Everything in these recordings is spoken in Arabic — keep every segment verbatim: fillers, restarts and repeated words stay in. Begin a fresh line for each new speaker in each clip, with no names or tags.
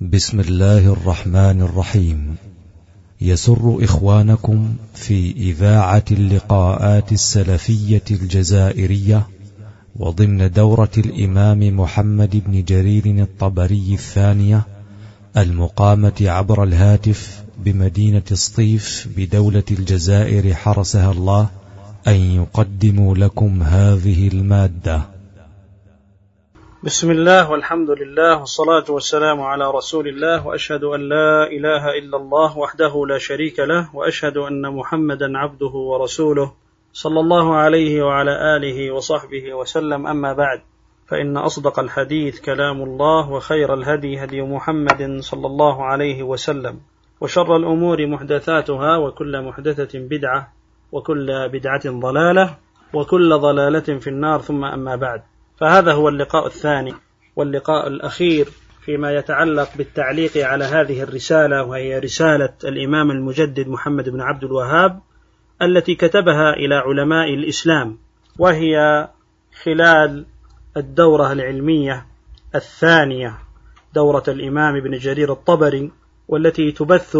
بسم الله الرحمن الرحيم. يسر إخوانكم في إذاعة اللقاءات السلفية الجزائرية وضمن دورة الإمام محمد بن جرير الطبري الثانية المقامة عبر الهاتف بمدينة سطيف بدولة الجزائر حرسها الله أن يقدموا لكم هذه المادة.
بسم الله والحمد لله والصلاة والسلام على رسول الله، وأشهد أن لا إله إلا الله وحده لا شريك له، وأشهد أن محمدا عبده ورسوله صلى الله عليه وعلى آله وصحبه وسلم. أما بعد، فإن أصدق الحديث كلام الله، وخير الهدي هدي محمد صلى الله عليه وسلم، وشر الأمور محدثاتها، وكل محدثة بدعة، وكل بدعة ضلالة، وكل ضلالة في النار. ثم أما بعد، فهذا هو اللقاء الثاني واللقاء الأخير فيما يتعلق بالتعليق على هذه الرسالة، وهي رسالة الإمام المجدد محمد بن عبد الوهاب التي كتبها إلى علماء الإسلام، وهي خلال الدورة العلمية الثانية، دورة الإمام ابن جرير الطبري، والتي تبث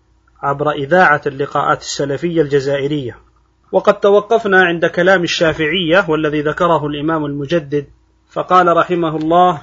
عبر إذاعة اللقاءات السلفية الجزائرية. وقد توقفنا عند كلام الشافعية والذي ذكره الإمام المجدد، فقال رحمه الله: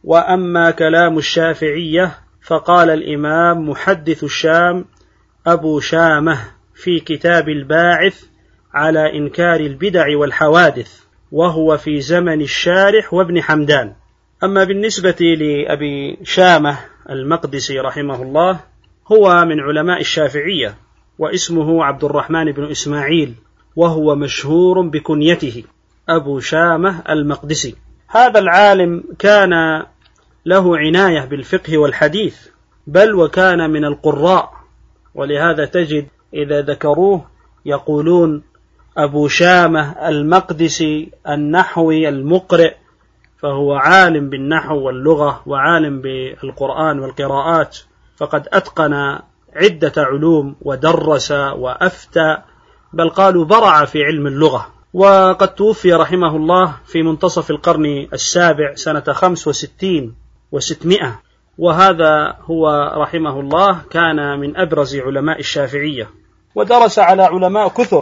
وأما كلام الشافعية فقال الإمام محدث الشام أبو شامة في كتاب الباعث على إنكار البدع والحوادث، وهو في زمن الشارح وابن حمدان. أما بالنسبة لأبي شامة المقدسي رحمه الله، هو من علماء الشافعية، واسمه عبد الرحمن بن إسماعيل، وهو مشهور بكنيته أبو شامة المقدسي. هذا العالم كان له عناية بالفقه والحديث، بل وكان من القراء، ولهذا تجد إذا ذكروه يقولون أبو شامة المقدسي النحوي المقرئ، فهو عالم بالنحو واللغة وعالم بالقرآن والقراءات، فقد أتقن عدة علوم ودرس وأفتى، بل قالوا برع في علم اللغة. وقد توفي رحمه الله في منتصف القرن السابع سنة خمس وستين وستمائة، وهذا هو رحمه الله كان من أبرز علماء الشافعية، ودرس على علماء كثر،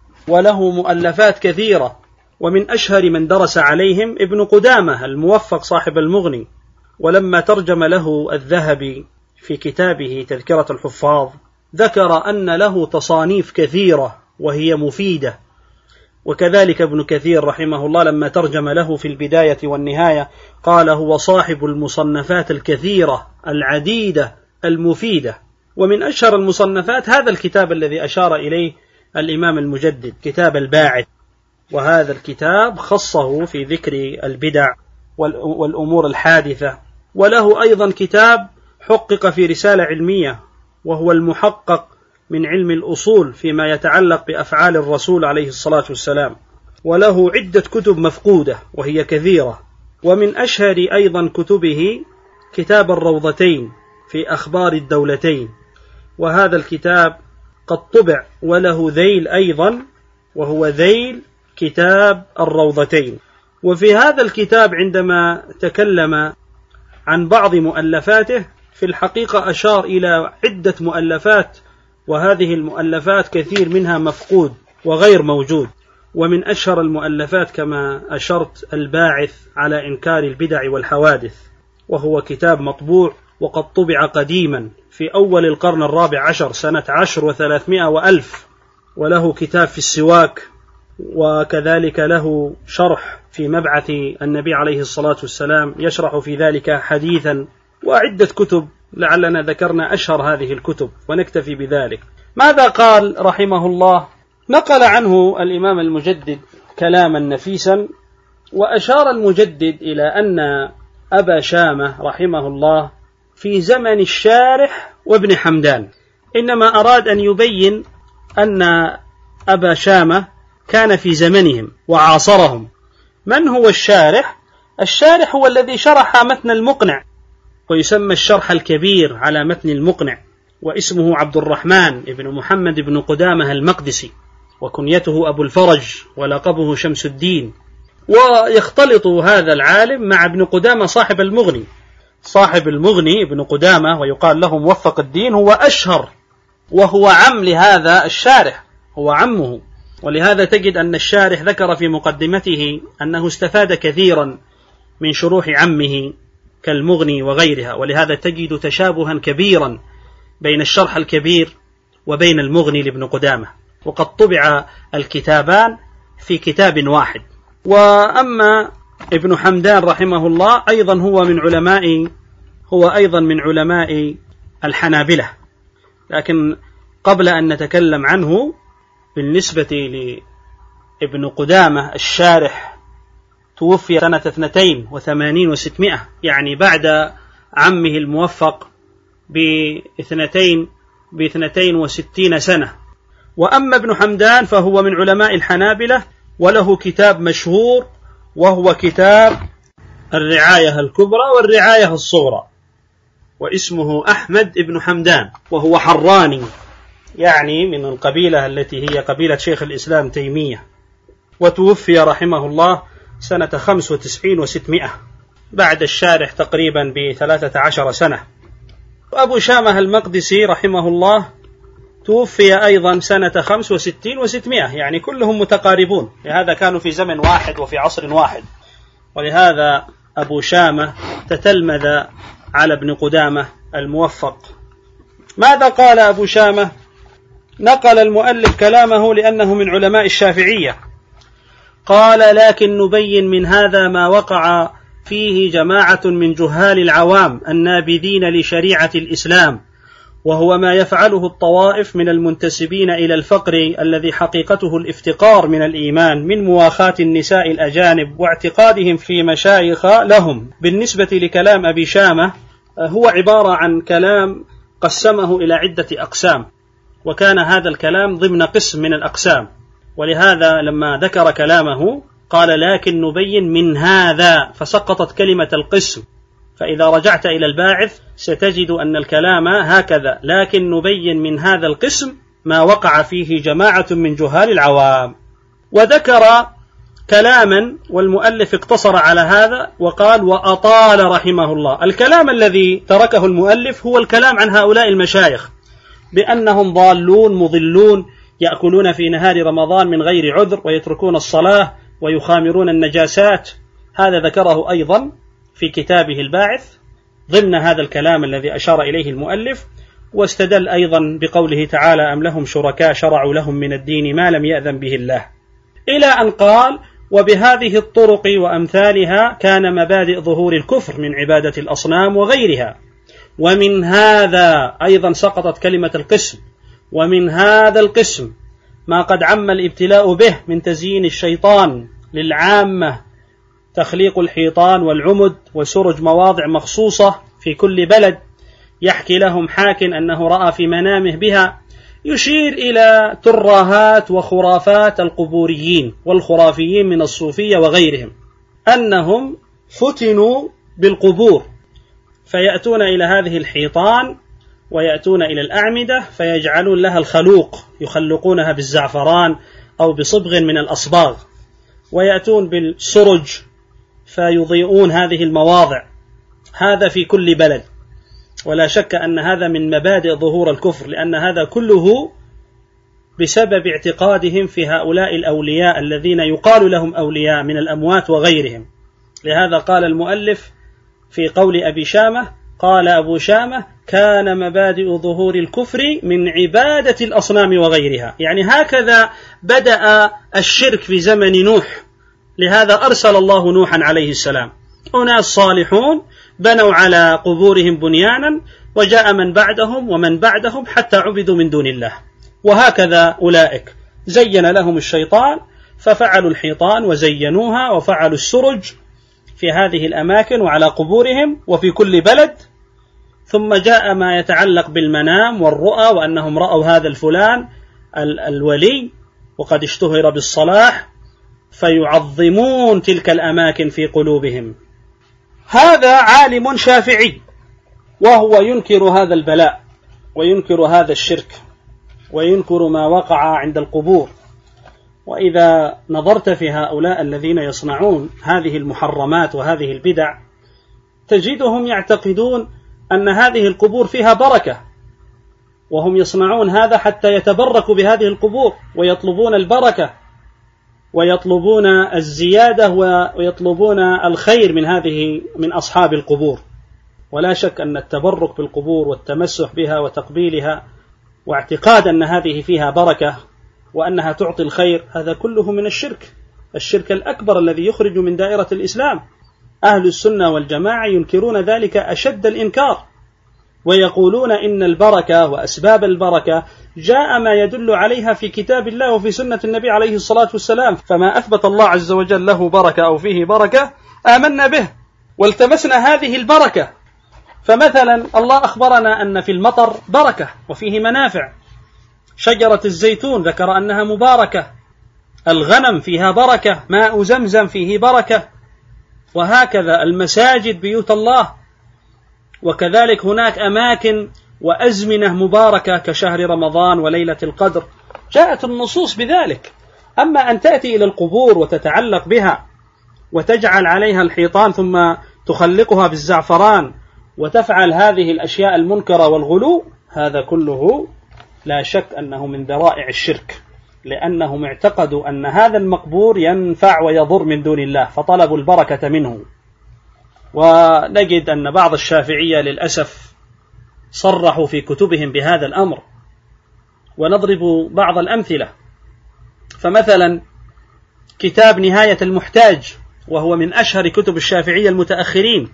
وله مؤلفات كثيرة، ومن أشهر من درس عليهم ابن قدامة الموفق صاحب المغني. ولما ترجم له الذهبي في كتابه تذكرة الحفاظ ذكر أن له تصانيف كثيرة وهي مفيدة. وكذلك ابن كثير رحمه الله لما ترجم له في البداية والنهاية قال هو صاحب المصنفات الكثيرة العديدة المفيدة. ومن أشهر المصنفات هذا الكتاب الذي أشار إليه الإمام المجدد، كتاب الباعث، وهذا الكتاب خصه في ذكر البدع والأمور الحادثة. وله أيضا كتاب حقق في رسالة علمية، وهو المحقق من علم الأصول فيما يتعلق بأفعال الرسول عليه الصلاة والسلام. وله عدة كتب مفقودة وهي كثيرة، ومن أشهر أيضا كتبه كتاب الروضتين في أخبار الدولتين، وهذا الكتاب قد طبع وله ذيل أيضا، وهو ذيل كتاب الروضتين. وفي هذا الكتاب عندما تكلم عن بعض مؤلفاته في الحقيقة أشار إلى عدة مؤلفات، وهذه المؤلفات كثير منها مفقود وغير موجود. ومن أشهر المؤلفات كما أشرت الباعث على إنكار البدع والحوادث، وهو كتاب مطبوع وقد طبع قديما في أول القرن الرابع عشر سنة عشر وثلاثمائة وألف. وله كتاب في السواك، وكذلك له شرح في مبعث النبي عليه الصلاة والسلام يشرح في ذلك حديثا، وعدة كتب، لعلنا ذكرنا أشهر هذه الكتب ونكتفي بذلك. ماذا قال رحمه الله؟ نقل عنه الإمام المجدد كلاما نفيسا، وأشار المجدد إلى أن أبا شامة رحمه الله في زمن الشارح وابن حمدان، إنما أراد أن يبين أن أبا شامة كان في زمنهم وعاصرهم. من هو الشارح؟ الشارح هو الذي شرح متن المقنع، ويسمى الشرح الكبير على متن المقنع، واسمه عبد الرحمن بن محمد بن قدامة المقدسي، وكنيته أبو الفرج، ولقبه شمس الدين. ويختلط هذا العالم مع ابن قدامة صاحب المغني، صاحب المغني ابن قدامة ويقال له موفق الدين هو أشهر، وهو عم لهذا الشارح، هو عمه. ولهذا تجد أن الشارح ذكر في مقدمته أنه استفاد كثيرا من شروح عمه كالمغني وغيرها، ولهذا تجد تشابها كبيرا بين الشرح الكبير وبين المغني لابن قدامة، وقد طبع الكتابان في كتاب واحد. وأما ابن حمدان رحمه الله أيضا هو من علماء هو أيضا من علماء الحنابلة، لكن قبل أن نتكلم عنه بالنسبة لابن قدامة الشارح توفي سنة اثنتين وثمانين وستمائة، يعني بعد عمه الموفق باثنتين باثنتين وستين سنة. وأما ابن حمدان فهو من علماء الحنابلة، وله كتاب مشهور وهو كتاب الرعاية الكبرى والرعاية الصغرى، واسمه أحمد ابن حمدان، وهو حراني، يعني من القبيلة التي هي قبيلة شيخ الإسلام تيمية، وتوفي رحمه الله سنة خمس وتسعين وستمائة بعد الشارح تقريبا بثلاثة عشر سنة. وأبو شامة المقدسي رحمه الله توفي أيضا سنة خمس وستين وستمائة، يعني كلهم متقاربون، لهذا كانوا في زمن واحد وفي عصر واحد. ولهذا أبو شامة تتلمذ على ابن قدامة الموفق. ماذا قال أبو شامة؟ نقل المؤلف كلامه لأنه من علماء الشافعية. قال: لكن نبين من هذا ما وقع فيه جماعة من جهال العوام النابذين لشريعة الإسلام، وهو ما يفعله الطوائف من المنتسبين إلى الفقر الذي حقيقته الافتقار من الإيمان، من مواخاة النساء الأجانب واعتقادهم في مشايخ لهم. بالنسبة لكلام أبي شامة هو عبارة عن كلام قسمه إلى عدة أقسام، وكان هذا الكلام ضمن قسم من الأقسام، ولهذا لما ذكر كلامه قال: لكن نبين من هذا، فسقطت كلمة القسم. فإذا رجعت إلى الباعث ستجد أن الكلام هكذا: لكن نبين من هذا القسم ما وقع فيه جماعة من جهال العوام. وذكر كلاما والمؤلف اقتصر على هذا وقال: وأطال رحمه الله. الكلام الذي تركه المؤلف هو الكلام عن هؤلاء المشايخ بأنهم ضالون مضلون، يأكلون في نهار رمضان من غير عذر، ويتركون الصلاة، ويخامرون النجاسات. هذا ذكره أيضا في كتابه الباعث ضمن هذا الكلام الذي أشار إليه المؤلف. واستدل أيضا بقوله تعالى: أم لهم شركاء شرعوا لهم من الدين ما لم يأذن به الله، إلى أن قال: وبهذه الطرق وأمثالها كان مبادئ ظهور الكفر من عبادة الأصنام وغيرها. ومن هذا أيضا سقطت كلمة القسم، ومن هذا القسم ما قد عم الابتلاء به من تزيين الشيطان للعامة، تخليق الحيطان والعمد وسرج مواضع مخصوصة في كل بلد، يحكي لهم حاك أنه رأى في منامه بها، يشير إلى ترهات وخرافات القبوريين والخرافيين من الصوفية وغيرهم، أنهم فتنوا بالقبور، فيأتون إلى هذه الحيطان ويأتون إلى الأعمدة فيجعلون لها الخلوق، يخلقونها بالزعفران أو بصبغ من الأصباغ، ويأتون بالسرج فيضيئون هذه المواضع. هذا في كل بلد، ولا شك أن هذا من مبادئ ظهور الكفر، لأن هذا كله بسبب اعتقادهم في هؤلاء الأولياء الذين يقال لهم أولياء من الأموات وغيرهم. لهذا قال المؤلف في قول أبي شامة، قال أبو شامة: كان مبادئ ظهور الكفر من عبادة الأصنام وغيرها. يعني هكذا بدأ الشرك في زمن نوح، لهذا أرسل الله نوحا عليه السلام، أناس صالحون بنوا على قبورهم بنيانا، وجاء من بعدهم ومن بعدهم حتى عبدوا من دون الله. وهكذا أولئك زين لهم الشيطان ففعلوا الحيطان وزينوها، وفعلوا السرج في هذه الأماكن وعلى قبورهم وفي كل بلد. ثم جاء ما يتعلق بالمنام والرؤى، وأنهم رأوا هذا الفلان الولي وقد اشتهر بالصلاح، فيعظمون تلك الأماكن في قلوبهم. هذا عالم شافعي، وهو ينكر هذا البلاء وينكر هذا الشرك وينكر ما وقع عند القبور. وإذا نظرت في هؤلاء الذين يصنعون هذه المحرمات وهذه البدع تجدهم يعتقدون أن هذه القبور فيها بركة، وهم يصنعون هذا حتى يتبركوا بهذه القبور ويطلبون البركة ويطلبون الزيادة ويطلبون الخير من هذه من أصحاب القبور. ولا شك أن التبرك بالقبور والتمسح بها وتقبيلها واعتقاد أن هذه فيها بركة وأنها تعطي الخير، هذا كله من الشرك، الشرك الأكبر الذي يخرج من دائرة الإسلام. أهل السنة والجماعة ينكرون ذلك أشد الإنكار، ويقولون إن البركة وأسباب البركة جاء ما يدل عليها في كتاب الله وفي سنة النبي عليه الصلاة والسلام، فما أثبت الله عز وجل له بركة أو فيه بركة آمنا به والتمسنا هذه البركة. فمثلا الله أخبرنا أن في المطر بركة وفيه منافع، شجرة الزيتون ذكر أنها مباركة، الغنم فيها بركة، ماء زمزم فيه بركة، وهكذا المساجد بيوت الله، وكذلك هناك أماكن وأزمنة مباركة كشهر رمضان وليلة القدر، جاءت النصوص بذلك. أما أن تأتي إلى القبور وتتعلق بها وتجعل عليها الحيطان ثم تخلقها بالزعفران وتفعل هذه الأشياء المنكرة والغلو، هذا كله لا شك أنه من ذرائع الشرك، لأنهم اعتقدوا أن هذا المقبور ينفع ويضر من دون الله فطلبوا البركة منه. ونجد أن بعض الشافعية للأسف صرحوا في كتبهم بهذا الأمر، ونضرب بعض الأمثلة. فمثلا كتاب نهاية المحتاج، وهو من أشهر كتب الشافعية المتأخرين،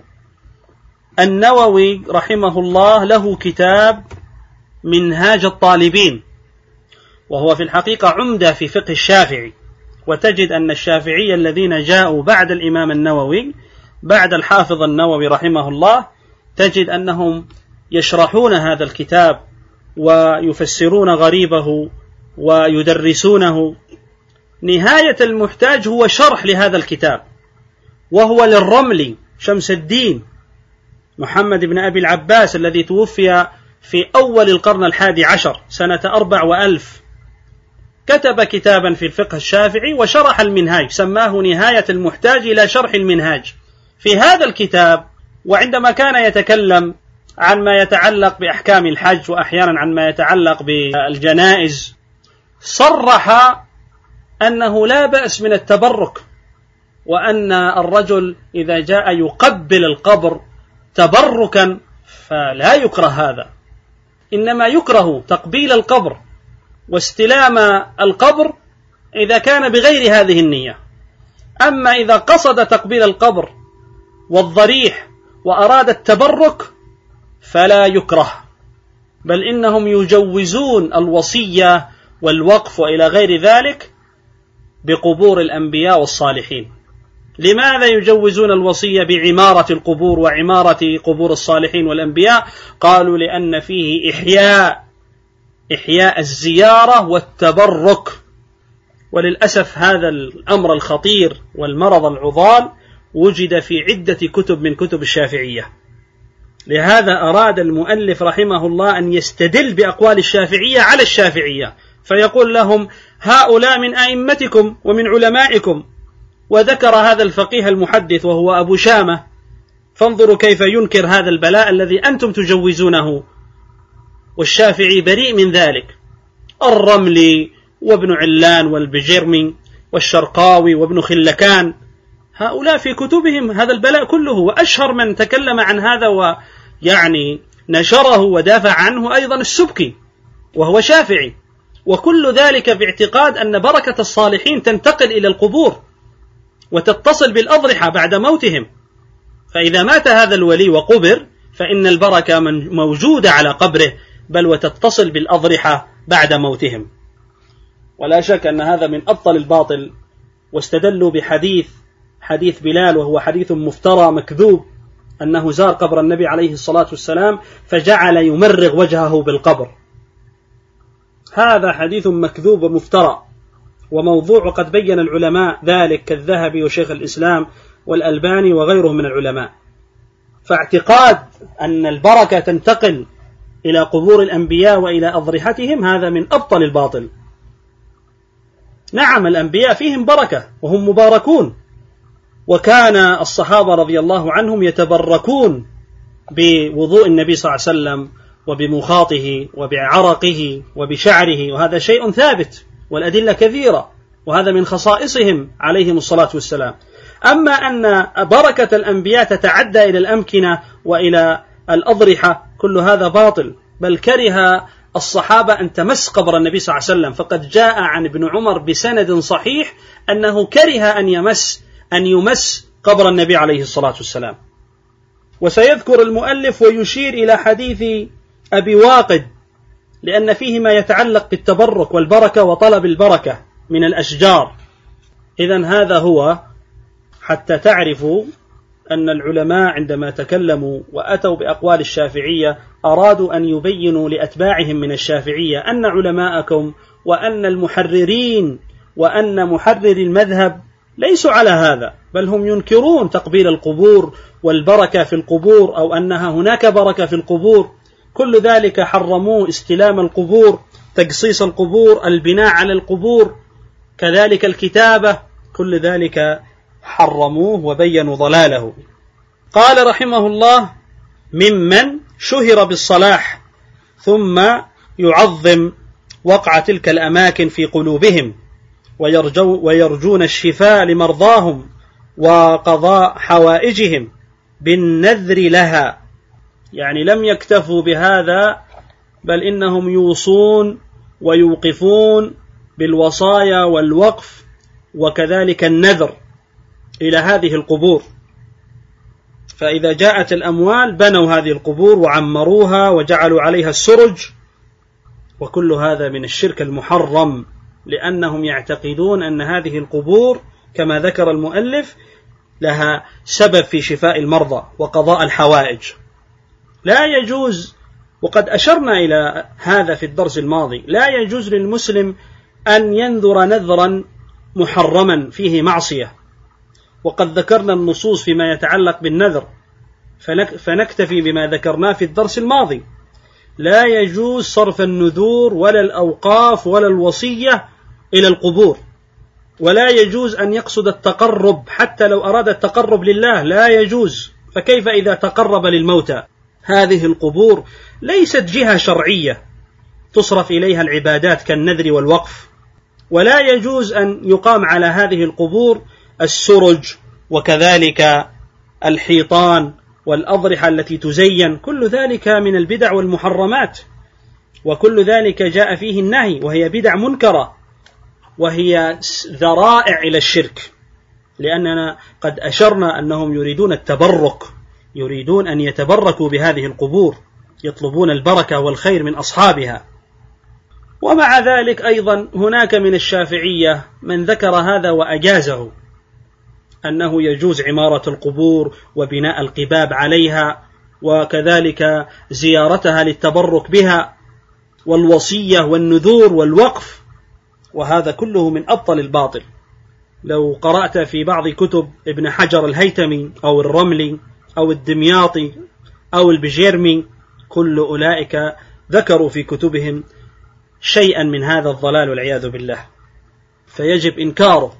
النووي رحمه الله له كتاب منهاج الطالبين، وهو في الحقيقة عمدة في فقه الشافعي. وتجد أن الشافعية الذين جاءوا بعد الإمام النووي بعد الحافظ النووي رحمه الله تجد أنهم يشرحون هذا الكتاب ويفسرون غريبه ويدرسونه. نهاية المحتاج هو شرح لهذا الكتاب، وهو للرملي شمس الدين محمد بن أبي العباس الذي توفي في أول القرن الحادي عشر سنة أربع وألف، كتب كتابا في الفقه الشافعي وشرح المنهاج، سماه نهاية المحتاج إلى شرح المنهاج. في هذا الكتاب وعندما كان يتكلم عن ما يتعلق بأحكام الحج وأحيانا عن ما يتعلق بالجنائز، صرح أنه لا بأس من التبرك، وأن الرجل إذا جاء يقبل القبر تبركا فلا يكره هذا، إنما يكره تقبيل القبر واستلام القبر إذا كان بغير هذه النية. أما إذا قصد تقبيل القبر والضريح وأراد التبرك فلا يكره، بل إنهم يجوزون الوصية والوقف وإلى غير ذلك بقبور الأنبياء والصالحين. لماذا يجوزون الوصية بعمارة القبور وعمارة قبور الصالحين والأنبياء؟ قالوا لأن فيه إحياء إحياء الزيارة والتبرك. وللأسف هذا الأمر الخطير والمرض العضال وجد في عدة كتب من كتب الشافعية. لهذا أراد المؤلف رحمه الله أن يستدل بأقوال الشافعية على الشافعية، فيقول لهم هؤلاء من أئمتكم ومن علمائكم. وذكر هذا الفقيه المحدث وهو أبو شامة، فانظروا كيف ينكر هذا البلاء الذي أنتم تجوزونه، والشافعي بريء من ذلك. الرملي وابن علان والبجرمي والشرقاوي وابن خلكان، هؤلاء في كتبهم هذا البلاء كله، وأشهر من تكلم عن هذا ويعني نشره ودافع عنه أيضا السبكي وهو شافعي، وكل ذلك باعتقاد أن بركة الصالحين تنتقل إلى القبور وتتصل بالأضرحة بعد موتهم، فإذا مات هذا الولي وقبر فإن البركة موجودة على قبره بل وتتصل بالأضرحة بعد موتهم. ولا شك أن هذا من أبطل الباطل. واستدلوا بحديث حديث بلال وهو حديث مفترى مكذوب، أنه زار قبر النبي عليه الصلاة والسلام فجعل يمرغ وجهه بالقبر. هذا حديث مكذوب ومفترى وموضوع، قد بين العلماء ذلك كالذهبي وشيخ الإسلام والألباني وغيرهم من العلماء. فاعتقاد أن البركة تنتقل إلى قبور الأنبياء وإلى أضرحتهم هذا من أبطل الباطل. نعم الأنبياء فيهم بركة وهم مباركون، وكان الصحابة رضي الله عنهم يتبركون بوضوء النبي صلى الله عليه وسلم وبمخاطه وبعرقه وبشعره، وهذا شيء ثابت والأدلة كثيرة، وهذا من خصائصهم عليهم الصلاة والسلام. أما أن بركة الأنبياء تتعدى إلى الأمكنة وإلى الأضرحة كل هذا باطل، بل كره الصحابة أن تمس قبر النبي صلى الله عليه وسلم، فقد جاء عن ابن عمر بسند صحيح أنه كره أن يمس أن يمس قبر النبي عليه الصلاة والسلام. وسيذكر المؤلف ويشير إلى حديث أبي واقد لأن فيه ما يتعلق بالتبرك والبركة وطلب البركة من الأشجار. إذن هذا هو، حتى تعرفوا أن العلماء عندما تكلموا وأتوا بأقوال الشافعية أرادوا أن يبينوا لأتباعهم من الشافعية أن علماءكم وأن المحررين وأن محرر المذهب ليسوا على هذا، بل هم ينكرون تقبيل القبور والبركة في القبور، أو أنها هناك بركة في القبور. كل ذلك حرموه، استلام القبور، تقصيص القبور، البناء على القبور، كذلك الكتابة، كل ذلك حرموه وبينوا ضلاله. قال رحمه الله: ممن شهر بالصلاح ثم يعظم وقع تلك الأماكن في قلوبهم ويرجو ويرجون الشفاء لمرضاهم وقضاء حوائجهم بالنذر لها، يعني لم يكتفوا بهذا بل إنهم يوصون ويوقفون بالوصايا والوقف وكذلك النذر إلى هذه القبور. فإذا جاءت الأموال بنوا هذه القبور وعمروها وجعلوا عليها السرج، وكل هذا من الشرك المحرم، لأنهم يعتقدون أن هذه القبور كما ذكر المؤلف لها سبب في شفاء المرضى وقضاء الحوائج. لا يجوز، وقد أشرنا إلى هذا في الدرس الماضي، لا يجوز للمسلم أن ينذر نذرا محرما فيه معصية، وقد ذكرنا النصوص فيما يتعلق بالنذر فنكتفي بما ذكرناه في الدرس الماضي. لا يجوز صرف النذور ولا الأوقاف ولا الوصية إلى القبور، ولا يجوز أن يقصد التقرب حتى لو أراد التقرب لله، لا يجوز. فكيف إذا تقرب للموتى؟ هذه القبور ليست جهة شرعية تصرف إليها العبادات كالنذر والوقف، ولا يجوز أن يقام على هذه القبور السرج وكذلك الحيطان والأضرحة التي تزين، كل ذلك من البدع والمحرمات، وكل ذلك جاء فيه النهي، وهي بدع منكرة وهي ذرائع إلى الشرك، لأننا قد أشرنا أنهم يريدون التبرك، يريدون أن يتبركوا بهذه القبور، يطلبون البركة والخير من أصحابها. ومع ذلك أيضا هناك من الشافعية من ذكر هذا وأجازه، أنه يجوز عمارة القبور وبناء القباب عليها وكذلك زيارتها للتبرك بها والوصية والنذور والوقف، وهذا كله من أبطل الباطل. لو قرأت في بعض كتب ابن حجر الهيتمي أو الرملي أو الدمياطي أو البجيرمي، كل أولئك ذكروا في كتبهم شيئا من هذا الضلال والعياذ بالله، فيجب إنكاره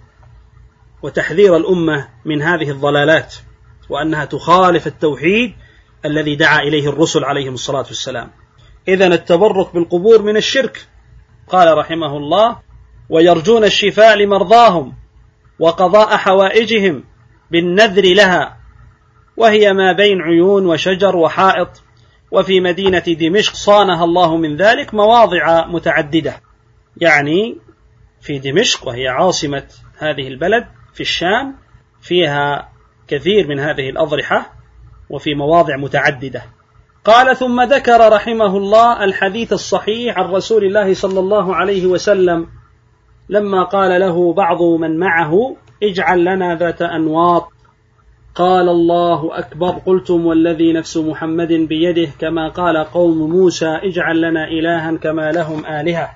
وتحذير الأمة من هذه الضلالات، وأنها تخالف التوحيد الذي دعا إليه الرسل عليهم الصلاة والسلام. إذن التبرك بالقبور من الشرك. قال رحمه الله: ويرجون الشفاء لمرضاهم وقضاء حوائجهم بالنذر لها، وهي ما بين عيون وشجر وحائط، وفي مدينة دمشق صانها الله من ذلك مواضع متعددة، يعني في دمشق وهي عاصمة هذه البلد في الشام فيها كثير من هذه الأضرحة وفي مواضع متعددة. قال: ثم ذكر رحمه الله الحديث الصحيح عن رسول الله صلى الله عليه وسلم لما قال له بعض من معه: اجعل لنا ذات أنواط. قال: الله أكبر. قلتم والذي نفس محمد بيده، كما قال قوم موسى: اجعل لنا إلها كما لهم آلهة.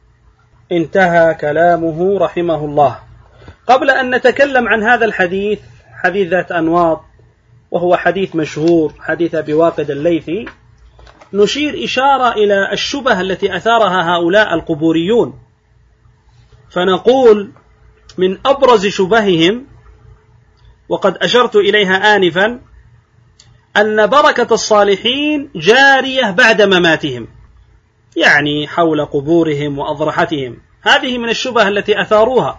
انتهى كلامه رحمه الله. قبل أن نتكلم عن هذا الحديث، حديث ذات أنواط، وهو حديث مشهور، حديث أبي واقد الليثي، نشير إشارة إلى الشبه التي أثارها هؤلاء القبوريون. فنقول من أبرز شبههم وقد أشرت إليها آنفا أن بركة الصالحين جارية بعد مماتهم، يعني حول قبورهم وأضرحتهم. هذه من الشبه التي أثاروها.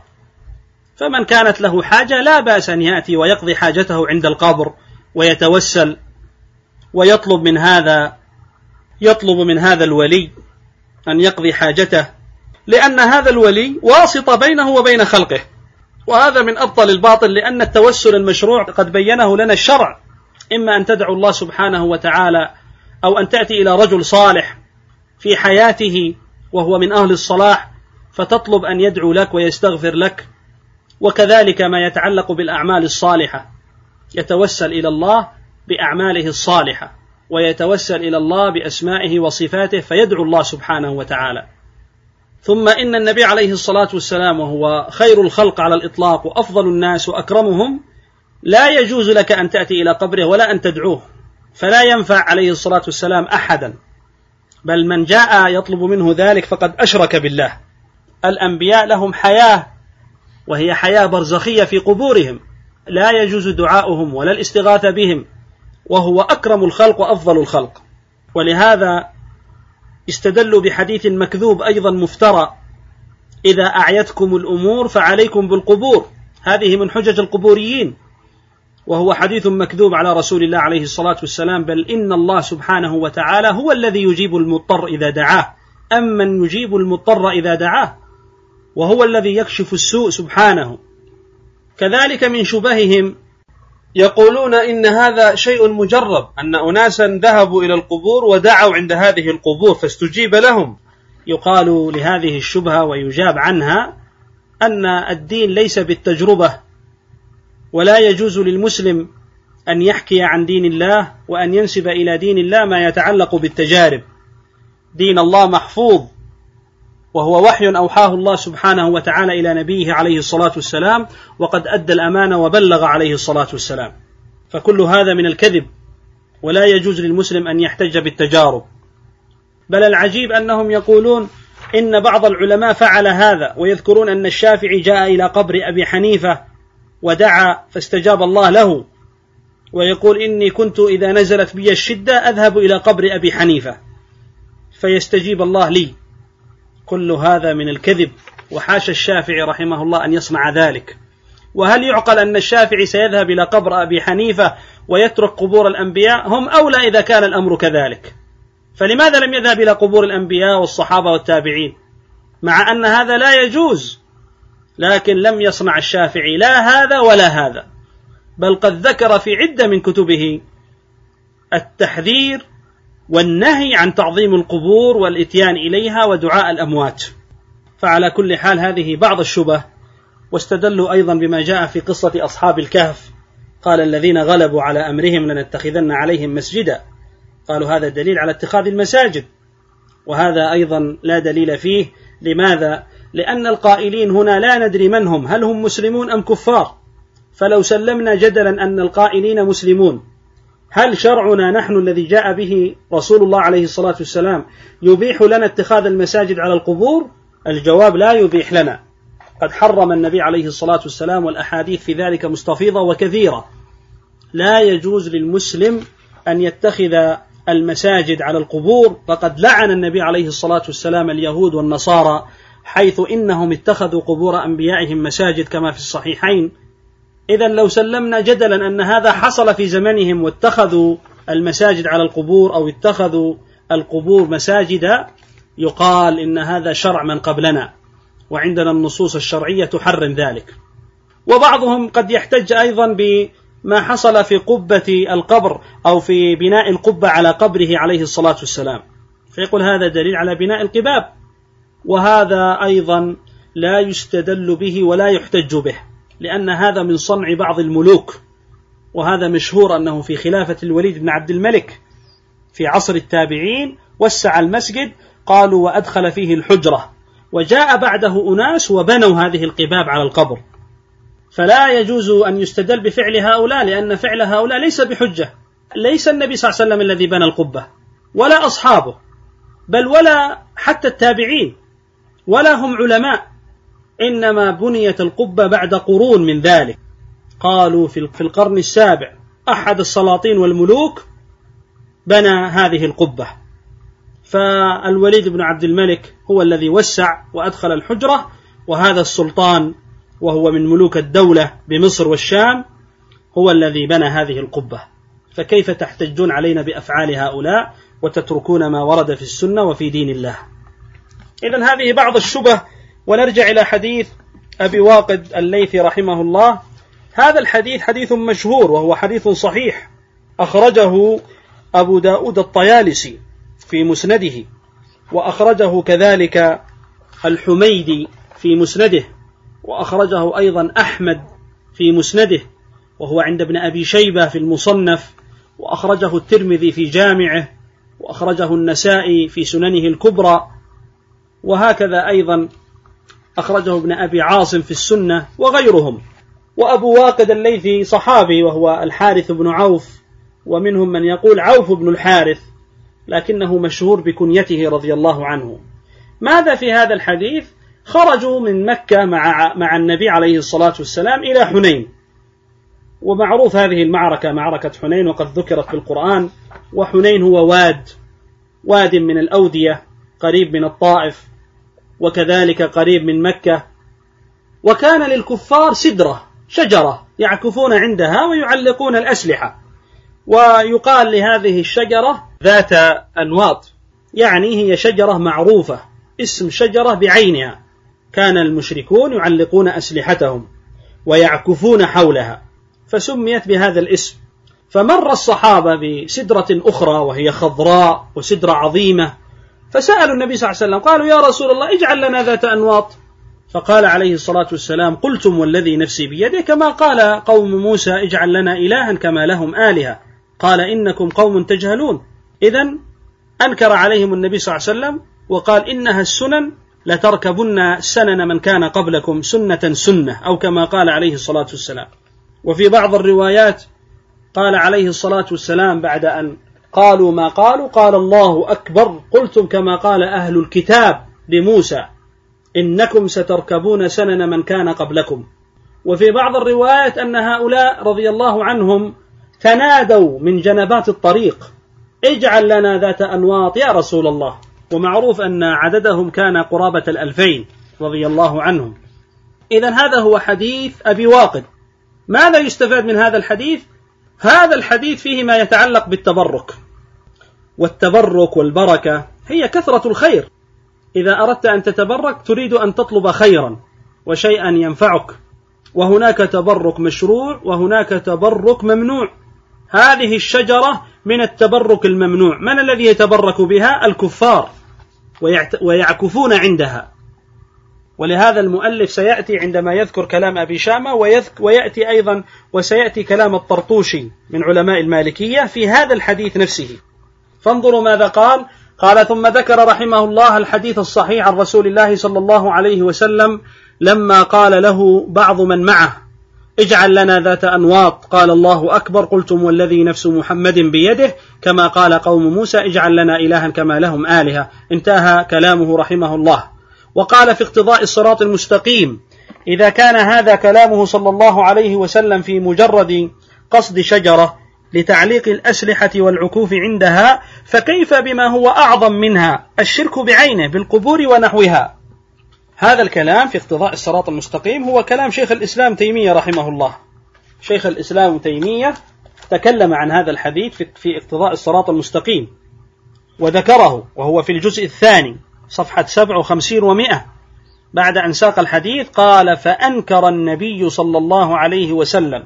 فمن كانت له حاجة لا بأس أن يأتي ويقضي حاجته عند القبر ويتوسل ويطلب من هذا يطلب من هذا الولي أن يقضي حاجته، لأن هذا الولي واسطة بينه وبين خلقه. وهذا من أبطل الباطل، لأن التوسل المشروع قد بينه لنا الشرع، إما أن تدعو الله سبحانه وتعالى أو أن تأتي إلى رجل صالح في حياته وهو من أهل الصلاح فتطلب أن يدعو لك ويستغفر لك. وكذلك ما يتعلق بالأعمال الصالحة، يتوسل إلى الله بأعماله الصالحة ويتوسل إلى الله بأسمائه وصفاته فيدعو الله سبحانه وتعالى. ثم إن النبي عليه الصلاة والسلام وهو خير الخلق على الإطلاق وأفضل الناس وأكرمهم لا يجوز لك أن تأتي إلى قبره ولا أن تدعوه، فلا ينفع عليه الصلاة والسلام أحدا، بل من جاء يطلب منه ذلك فقد أشرك بالله. الأنبياء لهم حياة وهي حياة برزخية في قبورهم، لا يجوز دعاؤهم ولا الاستغاثة بهم، وهو أكرم الخلق وأفضل الخلق. ولهذا استدلوا بحديث مكذوب أيضا مفترى: إذا أعيتكم الأمور فعليكم بالقبور. هذه من حجج القبوريين، وهو حديث مكذوب على رسول الله عليه الصلاة والسلام. بل إن الله سبحانه وتعالى هو الذي يجيب المضطر إذا دعاه، أمن يجيب المضطر إذا دعاه، وهو الذي يكشف السوء سبحانه. كذلك من شبههم يقولون إن هذا شيء مجرب، أن أناسا ذهبوا إلى القبور ودعوا عند هذه القبور فاستجيب لهم. يقال لهذه الشبهة ويجاب عنها أن الدين ليس بالتجربة، ولا يجوز للمسلم أن يحكي عن دين الله وأن ينسب إلى دين الله ما يتعلق بالتجارب. دين الله محفوظ، وهو وحي أوحاه الله سبحانه وتعالى إلى نبيه عليه الصلاة والسلام، وقد أدى الأمانة وبلغ عليه الصلاة والسلام. فكل هذا من الكذب، ولا يجوز للمسلم أن يحتج بالتجارب. بل العجيب أنهم يقولون إن بعض العلماء فعل هذا، ويذكرون أن الشافعي جاء إلى قبر أبي حنيفة ودعا فاستجاب الله له، ويقول إني كنت إذا نزلت بي الشدة أذهب إلى قبر أبي حنيفة فيستجيب الله لي. كل هذا من الكذب، وحاشا الشافعي رحمه الله أن يصنع ذلك. وهل يعقل أن الشافعي سيذهب إلى قبر أبي حنيفة ويترك قبور الأنبياء؟ هم أولى إذا كان الأمر كذلك، فلماذا لم يذهب إلى قبور الأنبياء والصحابة والتابعين، مع أن هذا لا يجوز؟ لكن لم يصنع الشافعي لا هذا ولا هذا، بل قد ذكر في عدة من كتبه التحذير والنهي عن تعظيم القبور والإتيان إليها ودعاء الأموات. فعلى كل حال هذه بعض الشبه. واستدلوا أيضا بما جاء في قصة أصحاب الكهف، قال الذين غلبوا على أمرهم لنتخذن عليهم مسجدا. قالوا هذا دليل على اتخاذ المساجد، وهذا أيضا لا دليل فيه. لماذا؟ لأن القائلين هنا لا ندري من هم، هل هم مسلمون أم كفار؟ فلو سلمنا جدلا أن القائلين مسلمون، هل شرعنا نحن الذي جاء به رسول الله عليه الصلاة والسلام يبيح لنا اتخاذ المساجد على القبور؟ الجواب لا يبيح لنا. قد حرم النبي عليه الصلاة والسلام، والأحاديث في ذلك مستفيضة وكثيرة. لا يجوز للمسلم أن يتخذ المساجد على القبور، فقد لعن النبي عليه الصلاة والسلام اليهود والنصارى، حيث إنهم اتخذوا قبور أنبيائهم مساجد كما في الصحيحين. إذن لو سلمنا جدلا أن هذا حصل في زمنهم واتخذوا المساجد على القبور أو اتخذوا القبور مساجدا، يقال إن هذا شرع من قبلنا، وعندنا النصوص الشرعية تحرم ذلك. وبعضهم قد يحتج أيضا بما حصل في قبة القبر أو في بناء القبة على قبره عليه الصلاة والسلام، فيقول هذا دليل على بناء القباب، وهذا أيضا لا يستدل به ولا يحتج به، لأن هذا من صنع بعض الملوك. وهذا مشهور أنه في خلافة الوليد بن عبد الملك في عصر التابعين وسع المسجد، قالوا وأدخل فيه الحجرة، وجاء بعده أناس وبنوا هذه القباب على القبر. فلا يجوز أن يستدل بفعل هؤلاء، لأن فعل هؤلاء ليس بحجة. ليس النبي صلى الله عليه وسلم الذي بنى القبة، ولا أصحابه، بل ولا حتى التابعين، ولا هم علماء، إنما بنيت القبة بعد قرون من ذلك. قالوا في القرن السابع أحد السلاطين والملوك بنى هذه القبة، فالوليد بن عبد الملك هو الذي وسع وأدخل الحجرة، وهذا السلطان وهو من ملوك الدولة بمصر والشام هو الذي بنى هذه القبة. فكيف تحتجون علينا بأفعال هؤلاء وتتركون ما ورد في السنة وفي دين الله؟ إذن هذه بعض الشبه. ونرجع إلى حديث أبي واقد الليثي رحمه الله. هذا الحديث حديث مشهور وهو حديث صحيح، أخرجه أبو داود الطيالسي في مسنده، وأخرجه كذلك الحميدي في مسنده، وأخرجه أيضا أحمد في مسنده، وهو عند ابن أبي شيبة في المصنف، وأخرجه الترمذي في جامعه، وأخرجه النسائي في سننه الكبرى، وهكذا أيضا أخرجه ابن أبي عاصم في السنة وغيرهم. وأبو واقد الليثي صحابي وهو الحارث بن عوف، ومنهم من يقول عوف بن الحارث، لكنه مشهور بكنيته رضي الله عنه. ماذا في هذا الحديث؟ خرجوا من مكة مع, مع النبي عليه الصلاة والسلام إلى حنين، ومعروف هذه المعركة معركة حنين وقد ذكرت في القرآن. وحنين هو واد واد من الأودية قريب من الطائف، وكذلك قريب من مكة. وكان للكفار سدرة شجرة يعكفون عندها ويعلقون الأسلحة، ويقال لهذه الشجرة ذات أنواط، يعني هي شجرة معروفة، اسم شجرة بعينها. كان المشركون يعلقون أسلحتهم ويعكفون حولها، فسميت بهذا الاسم. فمر الصحابة بسدرة أخرى وهي خضراء وسدرة عظيمة، فسألوا النبي صلى الله عليه وسلم قالوا: يا رسول الله اجعل لنا ذات أنواط. فقال عليه الصلاة والسلام: قلتم والذي نفسي بيده، كما قال قوم موسى اجعل لنا إلها كما لهم آلهة، قال إنكم قوم تجهلون. إذن أنكر عليهم النبي صلى الله عليه وسلم وقال: إنها السنن لتركبن سنن من كان قبلكم سنة سنة، أو كما قال عليه الصلاة والسلام. وفي بعض الروايات قال عليه الصلاة والسلام بعد أن قالوا ما قالوا قال: الله أكبر، قلتم كما قال أهل الكتاب لموسى إنكم ستركبون سنن من كان قبلكم. وفي بعض الروايات أن هؤلاء رضي الله عنهم تنادوا من جنبات الطريق: اجعل لنا ذات أنواط يا رسول الله. ومعروف أن عددهم كان قرابة الألفين رضي الله عنهم. إذن هذا هو حديث أبي واقد. ماذا يستفاد من هذا الحديث؟ هذا الحديث فيه ما يتعلق بالتبرك، والتبرك والبركة هي كثرة الخير. إذا أردت أن تتبرك تريد أن تطلب خيرا وشيئا ينفعك، وهناك تبرك مشروع وهناك تبرك ممنوع. هذه الشجرة من التبرك الممنوع. من الذي يتبرك بها؟ الكفار، ويعكفون عندها. ولهذا المؤلف سيأتي عندما يذكر كلام أبي شامة، ويأتي أيضا وسيأتي كلام الطرطوشي من علماء المالكية في هذا الحديث نفسه. فانظروا ماذا قال. قال: ثم ذكر رحمه الله الحديث الصحيح عن رسول الله صلى الله عليه وسلم لما قال له بعض من معه: اجعل لنا ذات أنواط، قال: الله أكبر، قلتم والذي نفس محمد بيده، كما قال قوم موسى اجعل لنا إلها كما لهم آلهة. انتهى كلامه رحمه الله. وقال في اقتضاء الصراط المستقيم: إذا كان هذا كلامه صلى الله عليه وسلم في مجرد قصد شجرة لتعليق الأسلحة والعكوف عندها، فكيف بما هو أعظم منها الشرك بعينه بالقبور ونحوها؟ هذا الكلام في اقتضاء الصراط المستقيم هو كلام شيخ الإسلام تيمية رحمه الله. شيخ الإسلام تيمية تكلم عن هذا الحديث في اقتضاء الصراط المستقيم وذكره، وهو في الجزء الثاني صفحة سبع وخمسين ومئة. بعد أن ساق الحديث قال: فأنكر النبي صلى الله عليه وسلم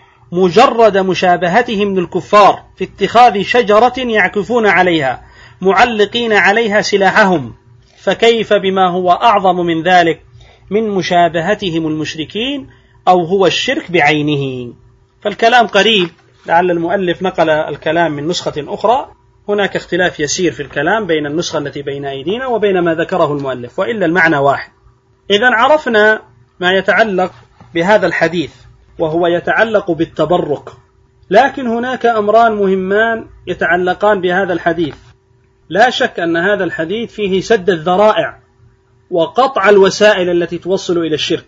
مجرد مشابهتهم للكفار في اتخاذ شجرة يعكفون عليها معلقين عليها سلاحهم، فكيف بما هو أعظم من ذلك من مشابهتهم المشركين، أو هو الشرك بعينه. فالكلام قريب، لعل المؤلف نقل الكلام من نسخة أخرى. هناك اختلاف يسير في الكلام بين النسخة التي بين أيدينا وبين ما ذكره المؤلف، وإلا المعنى واحد. إذن عرفنا ما يتعلق بهذا الحديث، وهو يتعلق بالتبرك. لكن هناك أمران مهمان يتعلقان بهذا الحديث. لا شك أن هذا الحديث فيه سد الذرائع وقطع الوسائل التي توصل إلى الشرك.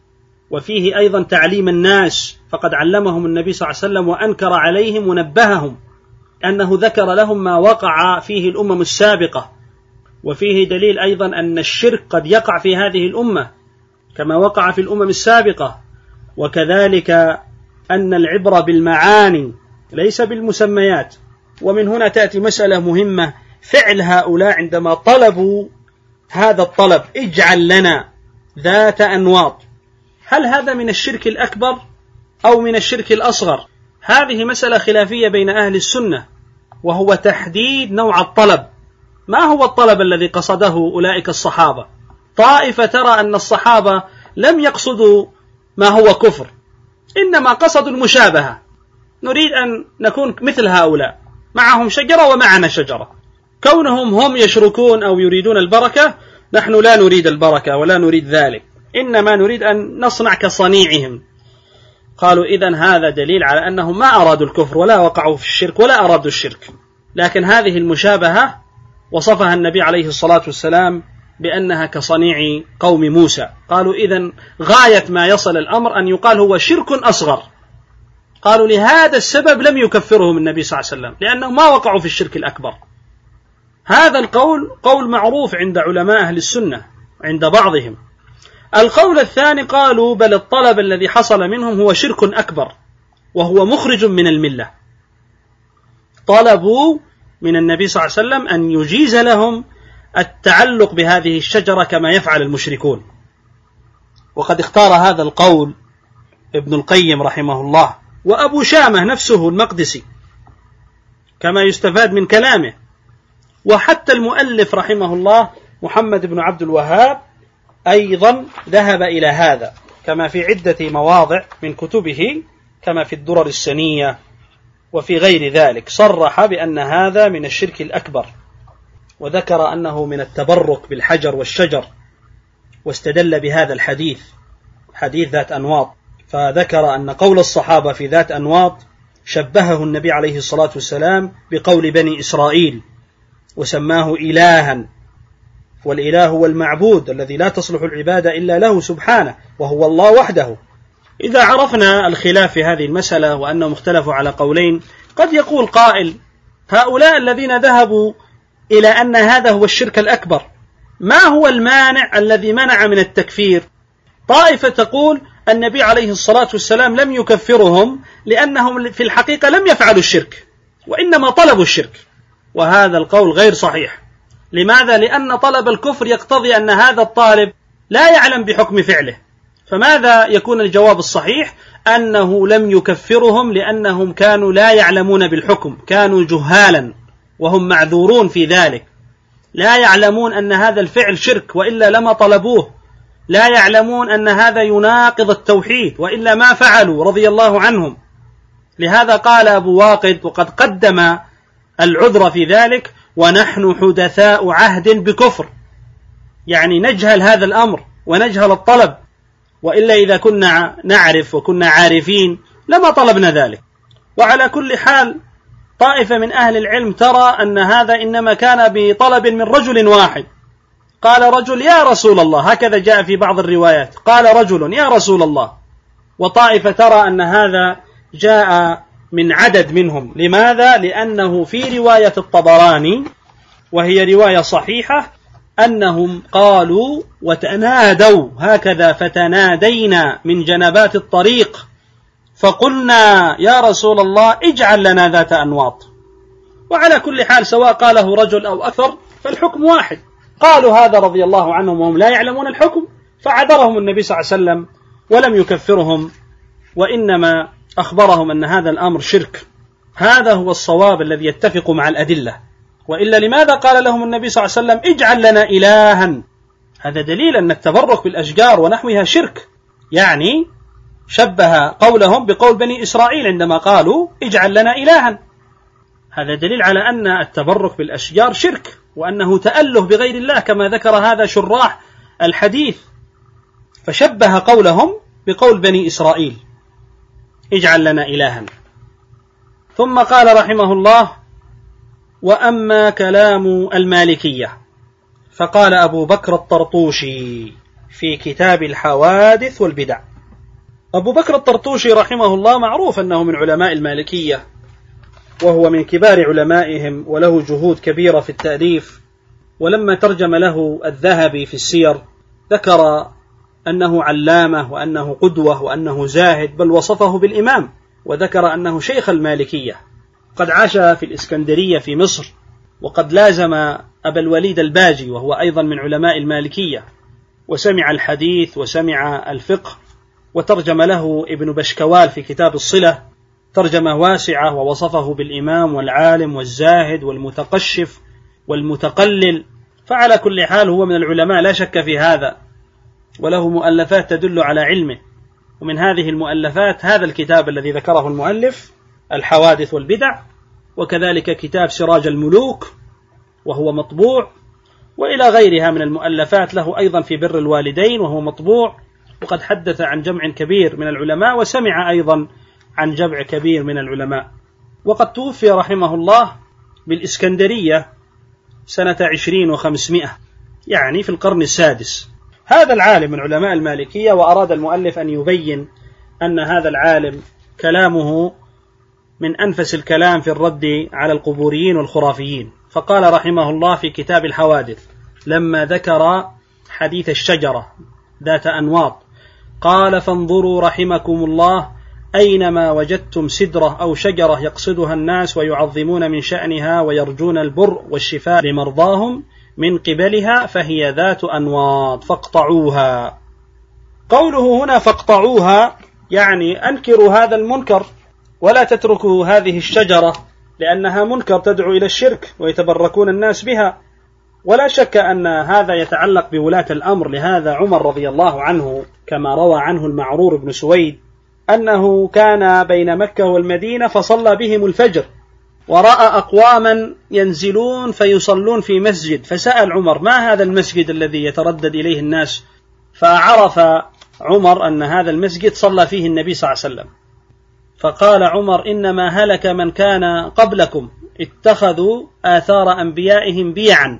وفيه أيضا تعليم الناس، فقد علمهم النبي صلى الله عليه وسلم وأنكر عليهم ونبههم أنه ذكر لهم ما وقع فيه الأمم السابقة. وفيه دليل أيضا أن الشرك قد يقع في هذه الأمة كما وقع في الأمم السابقة، وكذلك أن العبرة بالمعاني ليس بالمسميات. ومن هنا تأتي مسألة مهمة، فعل هؤلاء عندما طلبوا هذا الطلب اجعل لنا ذات أنواط، هل هذا من الشرك الأكبر أو من الشرك الأصغر؟ هذه مسألة خلافية بين أهل السنة، وهو تحديد نوع الطلب. ما هو الطلب الذي قصده أولئك الصحابة؟ طائفة ترى أن الصحابة لم يقصدوا ما هو كفر، إنما قصدوا المشابهة، نريد أن نكون مثل هؤلاء، معهم شجرة ومعنا شجرة، كونهم هم يشركون أو يريدون البركة، نحن لا نريد البركة ولا نريد ذلك، إنما نريد أن نصنع كصنيعهم. قالوا إذن هذا دليل على أنهم ما أرادوا الكفر ولا وقعوا في الشرك ولا أرادوا الشرك، لكن هذه المشابهة وصفها النبي عليه الصلاة والسلام بأنها كصنيع قوم موسى. قالوا إذن غاية ما يصل الأمر أن يقال هو شرك أصغر. قالوا لهذا السبب لم يكفرهم النبي صلى الله عليه وسلم، لأنهم ما وقعوا في الشرك الأكبر. هذا القول قول معروف عند علماء أهل السنة عند بعضهم. القول الثاني قالوا بل الطلب الذي حصل منهم هو شرك أكبر وهو مخرج من الملة. طلبوا من النبي صلى الله عليه وسلم أن يجيز لهم التعلق بهذه الشجرة كما يفعل المشركون. وقد اختار هذا القول ابن القيم رحمه الله وأبو شامة نفسه المقدسي كما يستفاد من كلامه، وحتى المؤلف رحمه الله محمد بن عبد الوهاب أيضا ذهب إلى هذا، كما في عدة مواضع من كتبه كما في الدرر السنية وفي غير ذلك، صرح بأن هذا من الشرك الأكبر، وذكر أنه من التبرك بالحجر والشجر، واستدل بهذا الحديث حديث ذات أنواط، فذكر أن قول الصحابة في ذات أنواط شبهه النبي عليه الصلاة والسلام بقول بني إسرائيل وسماه إلها، والإله هو المعبود الذي لا تصلح العبادة إلا له سبحانه وهو الله وحده. إذا عرفنا الخلاف في هذه المسألة وأنهم اختلفوا على قولين، قد يقول قائل هؤلاء الذين ذهبوا إلى أن هذا هو الشرك الأكبر ما هو المانع الذي منع من التكفير؟ طائفة تقول النبي عليه الصلاة والسلام لم يكفرهم لأنهم في الحقيقة لم يفعلوا الشرك وإنما طلبوا الشرك، وهذا القول غير صحيح. لماذا؟ لأن طلب الكفر يقتضي أن هذا الطالب لا يعلم بحكم فعله، فماذا يكون الجواب الصحيح؟ أنه لم يكفرهم لأنهم كانوا لا يعلمون بالحكم، كانوا جهالا وهم معذورون في ذلك، لا يعلمون أن هذا الفعل شرك وإلا لما طلبوه، لا يعلمون أن هذا يناقض التوحيد وإلا ما فعلوا رضي الله عنهم. لهذا قال أبو واقد وقد قدم العذر في ذلك ونحن حدثاء عهد بكفر، يعني نجهل هذا الأمر ونجهل الطلب، وإلا إذا كنا نعرف وكنا عارفين لما طلبنا ذلك. وعلى كل حال طائفة من أهل العلم ترى أن هذا إنما كان بطلب من رجل واحد، قال رجل يا رسول الله، هكذا جاء في بعض الروايات، قال رجل يا رسول الله. وطائفة ترى أن هذا جاء من عدد منهم. لماذا؟ لأنه في رواية الطبراني وهي رواية صحيحة أنهم قالوا وتنادوا هكذا فتنادينا من جنبات الطريق فقلنا يا رسول الله اجعل لنا ذات أنواط. وعلى كل حال سواء قاله رجل أو أكثر فالحكم واحد. قالوا هذا رضي الله عنهم وهم لا يعلمون الحكم، فعذرهم النبي صلى الله عليه وسلم ولم يكفرهم، وإنما أخبرهم أن هذا الأمر شرك. هذا هو الصواب الذي يتفق مع الأدلة، وإلا لماذا قال لهم النبي صلى الله عليه وسلم اجعل لنا إلها؟ هذا دليل أن التبرك بالأشجار ونحوها شرك، يعني شبه قولهم بقول بني إسرائيل عندما قالوا اجعل لنا إلها. هذا دليل على أن التبرك بالأشجار شرك وأنه تأله بغير الله كما ذكر هذا شراح الحديث، فشبه قولهم بقول بني إسرائيل اجعل لنا إلها. ثم قال رحمه الله وأما كلام المالكية فقال أبو بكر الطرطوشي في كتاب الحوادث والبدع أبو بكر الطرطوشي رحمه الله معروف أنه من علماء المالكية، وهو من كبار علمائهم وله جهود كبيرة في التأليف. ولما ترجم له الذهبي في السير ذكر أنه علامة وأنه قدوة وأنه زاهد، بل وصفه بالإمام، وذكر أنه شيخ المالكية. قد عاش في الإسكندرية في مصر، وقد لازم أبا الوليد الباجي وهو أيضا من علماء المالكية، وسمع الحديث وسمع الفقه، وترجم له ابن بشكوال في كتاب الصلة ترجمة واسعة ووصفه بالإمام والعالم والزاهد والمتقشف والمتقلل. فعلى كل حال هو من العلماء لا شك في هذا، وله مؤلفات تدل على علمه. ومن هذه المؤلفات هذا الكتاب الذي ذكره المؤلف الحوادث والبدع، وكذلك كتاب سراج الملوك وهو مطبوع، وإلى غيرها من المؤلفات له أيضا في بر الوالدين وهو مطبوع. وقد حدث عن جمع كبير من العلماء وسمع أيضا عن جمع كبير من العلماء. وقد توفي رحمه الله بالإسكندرية سنة عشرين وخمسمائة، يعني في القرن السادس. هذا العالم من علماء المالكية، وأراد المؤلف أن يبين أن هذا العالم كلامه من أنفس الكلام في الرد على القبوريين والخرافيين. فقال رحمه الله في كتاب الحوادث لما ذكر حديث الشجرة ذات أنواط، قال: فانظروا رحمكم الله أينما وجدتم سدرة أو شجرة يقصدها الناس ويعظمون من شأنها ويرجون البر والشفاء لمرضاهم من قبلها فهي ذات أنواط فاقطعوها. قوله هنا فاقطعوها يعني أنكروا هذا المنكر ولا تتركوا هذه الشجرة، لأنها منكر تدعو إلى الشرك ويتبركون الناس بها. ولا شك أن هذا يتعلق بولاة الأمر. لهذا عمر رضي الله عنه كما روى عنه المعرور بن سويد أنه كان بين مكة والمدينة فصلى بهم الفجر، ورأى أقواما ينزلون فيصلون في مسجد، فسأل عمر: ما هذا المسجد الذي يتردد إليه الناس؟ فعرف عمر أن هذا المسجد صلى فيه النبي صلى الله عليه وسلم. فقال عمر: إنما هلك من كان قبلكم اتخذوا آثار أنبيائهم بيعا،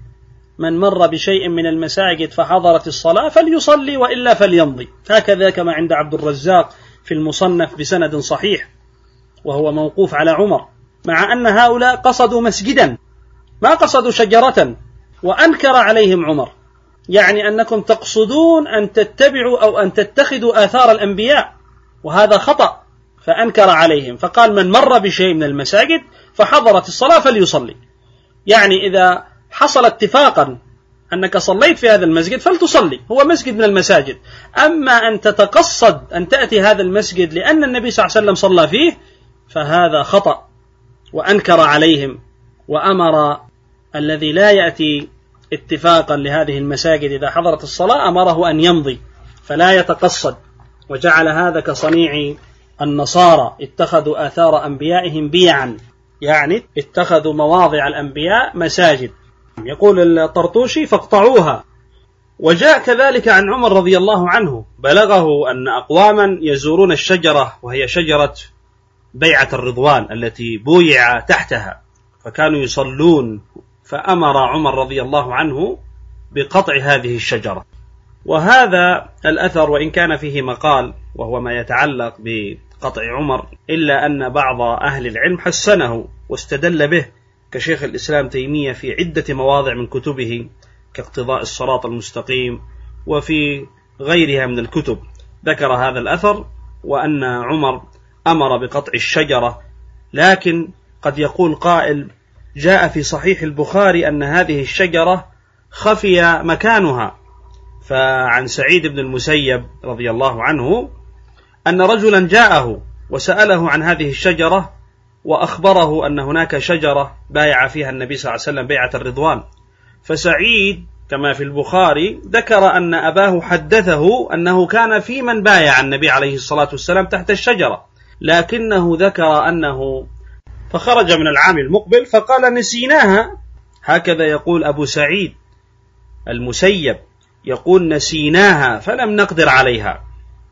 من مر بشيء من المساجد فحضرت الصلاة فليصلي وإلا فليمضي. هكذا كما عند عبد الرزاق في المصنف بسند صحيح، وهو موقوف على عمر، مع أن هؤلاء قصدوا مسجدا ما قصدوا شجرة. وأنكر عليهم عمر، يعني أنكم تقصدون أن تتبعوا أو أن تتخذوا آثار الأنبياء، وهذا خطأ. فأنكر عليهم فقال: من مر بشيء من المساجد فحضرت الصلاة فليصلي، يعني إذا حصل اتفاقا أنك صليت في هذا المسجد فلتصلي، هو مسجد من المساجد. أما أن تتقصد أن تأتي هذا المسجد لأن النبي صلى الله عليه وسلم صلى فيه فهذا خطأ. وأنكر عليهم وأمر الذي لا يأتي اتفاقا لهذه المساجد إذا حضرت الصلاة أمره أن يمضي فلا يتقصد. وجعل هذا كصنيع النصارى، اتخذوا آثار أنبيائهم بيعا، يعني اتخذوا مواضع الأنبياء مساجد. يقول الطرطوشي: فاقطعوها. وجاء كذلك عن عمر رضي الله عنه بلغه أن أقواما يزورون الشجرة وهي شجرة بيعة الرضوان التي بويع تحتها، فكانوا يصلون، فأمر عمر رضي الله عنه بقطع هذه الشجرة. وهذا الأثر وإن كان فيه مقال وهو ما يتعلق بقطع عمر، إلا أن بعض أهل العلم حسنه واستدل به، كشيخ الإسلام تيمية في عدة مواضع من كتبه كاقتضاء الصراط المستقيم، وفي غيرها من الكتب ذكر هذا الأثر، وأن عمر أمر بقطع الشجرة. لكن قد يقول قائل: جاء في صحيح البخاري أن هذه الشجرة خفي مكانها. فعن سعيد بن المسيب رضي الله عنه أن رجلا جاءه وسأله عن هذه الشجرة، وأخبره أن هناك شجرة بايع فيها النبي صلى الله عليه وسلم بيعة الرضوان. فسعيد كما في البخاري ذكر أن أباه حدثه أنه كان في من بايع النبي عليه الصلاة والسلام تحت الشجرة، لكنه ذكر أنه فخرج من العام المقبل فقال: نسيناها. هكذا يقول أبو سعيد المسيب، يقول: نسيناها فلم نقدر عليها.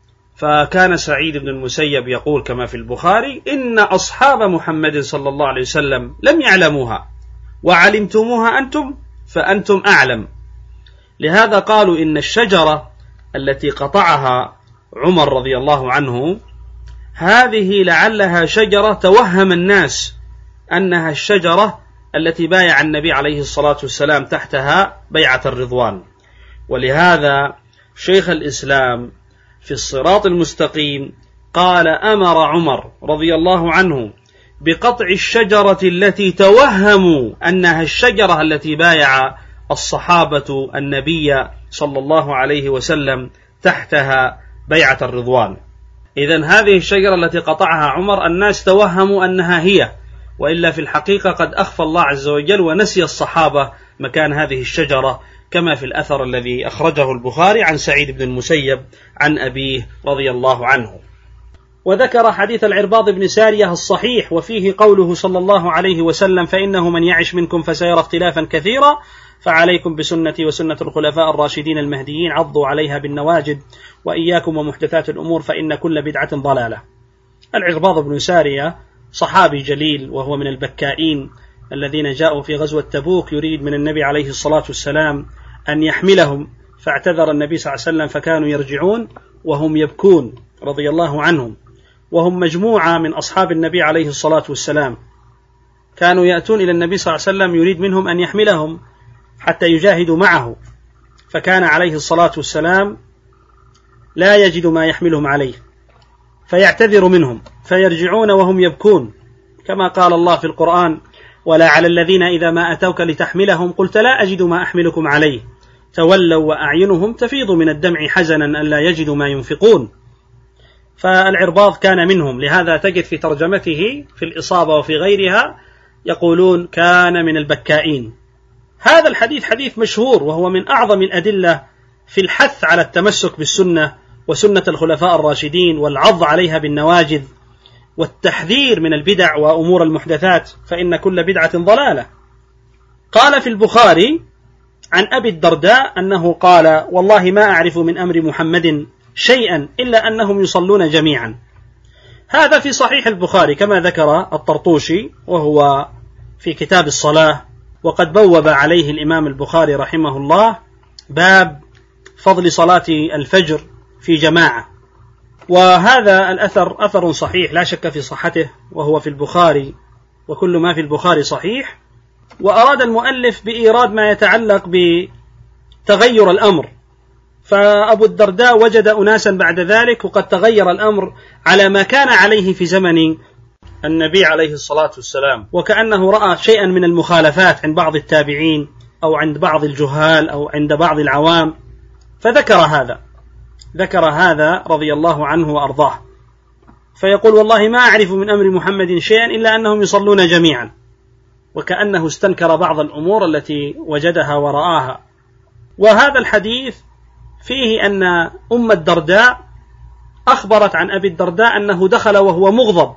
فكان سعيد بن المسيب يقول كما في البخاري: إن أصحاب محمد صلى الله عليه وسلم لم يعلموها، وعلمتموها أنتم فأنتم أعلم. لهذا قالوا إن الشجرة التي قطعها عمر رضي الله عنه، هذه لعلها شجرة توهم الناس أنها الشجرة التي بايع النبي عليه الصلاة والسلام تحتها بيعة الرضوان. ولهذا شيخ الإسلام في الصراط المستقيم قال: أمر عمر رضي الله عنه بقطع الشجرة التي توهموا أنها الشجرة التي بايع الصحابة النبي صلى الله عليه وسلم تحتها بيعة الرضوان. إذن هذه الشجرة التي قطعها عمر الناس توهموا أنها هي، وإلا في الحقيقة قد أخفى الله عز وجل ونسي الصحابة مكان هذه الشجرة، كما في الأثر الذي أخرجه البخاري عن سعيد بن المسيب عن أبيه رضي الله عنه. وذكر حديث العرباض بن سارية الصحيح وفيه قوله صلى الله عليه وسلم: فإنه من يعش منكم فسيرى اختلافا كثيرا فعليكم بسنتي وسنة الخلفاء الراشدين المهديين عضوا عليها بالنواجد وإياكم ومحدثات الأمور فإن كل بدعة ضلالة. العرباض بن سارية صحابي جليل، وهو من البكائين الذين جاءوا في غزوة تبوك يريد من النبي عليه الصلاة والسلام أن يحملهم، فاعتذر النبي صلى الله عليه وسلم فكانوا يرجعون وهم يبكون رضي الله عنهم، وهم مجموعة من أصحاب النبي عليه الصلاة والسلام، كانوا يأتون إلى النبي صلى الله عليه وسلم يريد منهم أن يحملهم حتى يجاهدوا معه، فكان عليه الصلاة والسلام لا يجد ما يحملهم عليه فيعتذر منهم فيرجعون وهم يبكون، كما قال الله في القرآن: ولا على الذين إذا ما أتوك لتحملهم قلت لا أجد ما أحملكم عليه تولوا وأعينهم تفيض من الدمع حزنا ألا يجدوا ما ينفقون. فالعرباض كان منهم، لهذا تجد في ترجمته في الإصابة وفي غيرها يقولون كان من البكائين. هذا الحديث حديث مشهور، وهو من أعظم الأدلة في الحث على التمسك بالسنة وسنة الخلفاء الراشدين والعض عليها بالنواجذ والتحذير من البدع وأمور المحدثات، فإن كل بدعة ضلالة. قال في البخاري عن أبي الدرداء أنه قال: والله ما أعرف من أمر محمد شيئا إلا أنهم يصلون جميعا. هذا في صحيح البخاري كما ذكر الطرطوشي، وهو في كتاب الصلاة، وقد بوب عليه الإمام البخاري رحمه الله باب فضل صلاة الفجر في جماعة. وهذا الأثر أثر صحيح لا شك في صحته، وهو في البخاري، وكل ما في البخاري صحيح. وأراد المؤلف بإيراد ما يتعلق بتغير الأمر، فأبو الدرداء وجد أناسا بعد ذلك وقد تغير الأمر على ما كان عليه في زمن النبي عليه الصلاة والسلام، وكأنه رأى شيئا من المخالفات عند بعض التابعين أو عند بعض الجهال أو عند بعض العوام، فذكر هذا ذكر هذا رضي الله عنه وأرضاه، فيقول: والله ما أعرف من أمر محمد شيئا إلا أنهم يصلون جميعا، وكأنه استنكر بعض الأمور التي وجدها ورآها. وهذا الحديث فيه أن أم الدرداء أخبرت عن أبي الدرداء أنه دخل وهو مغضب،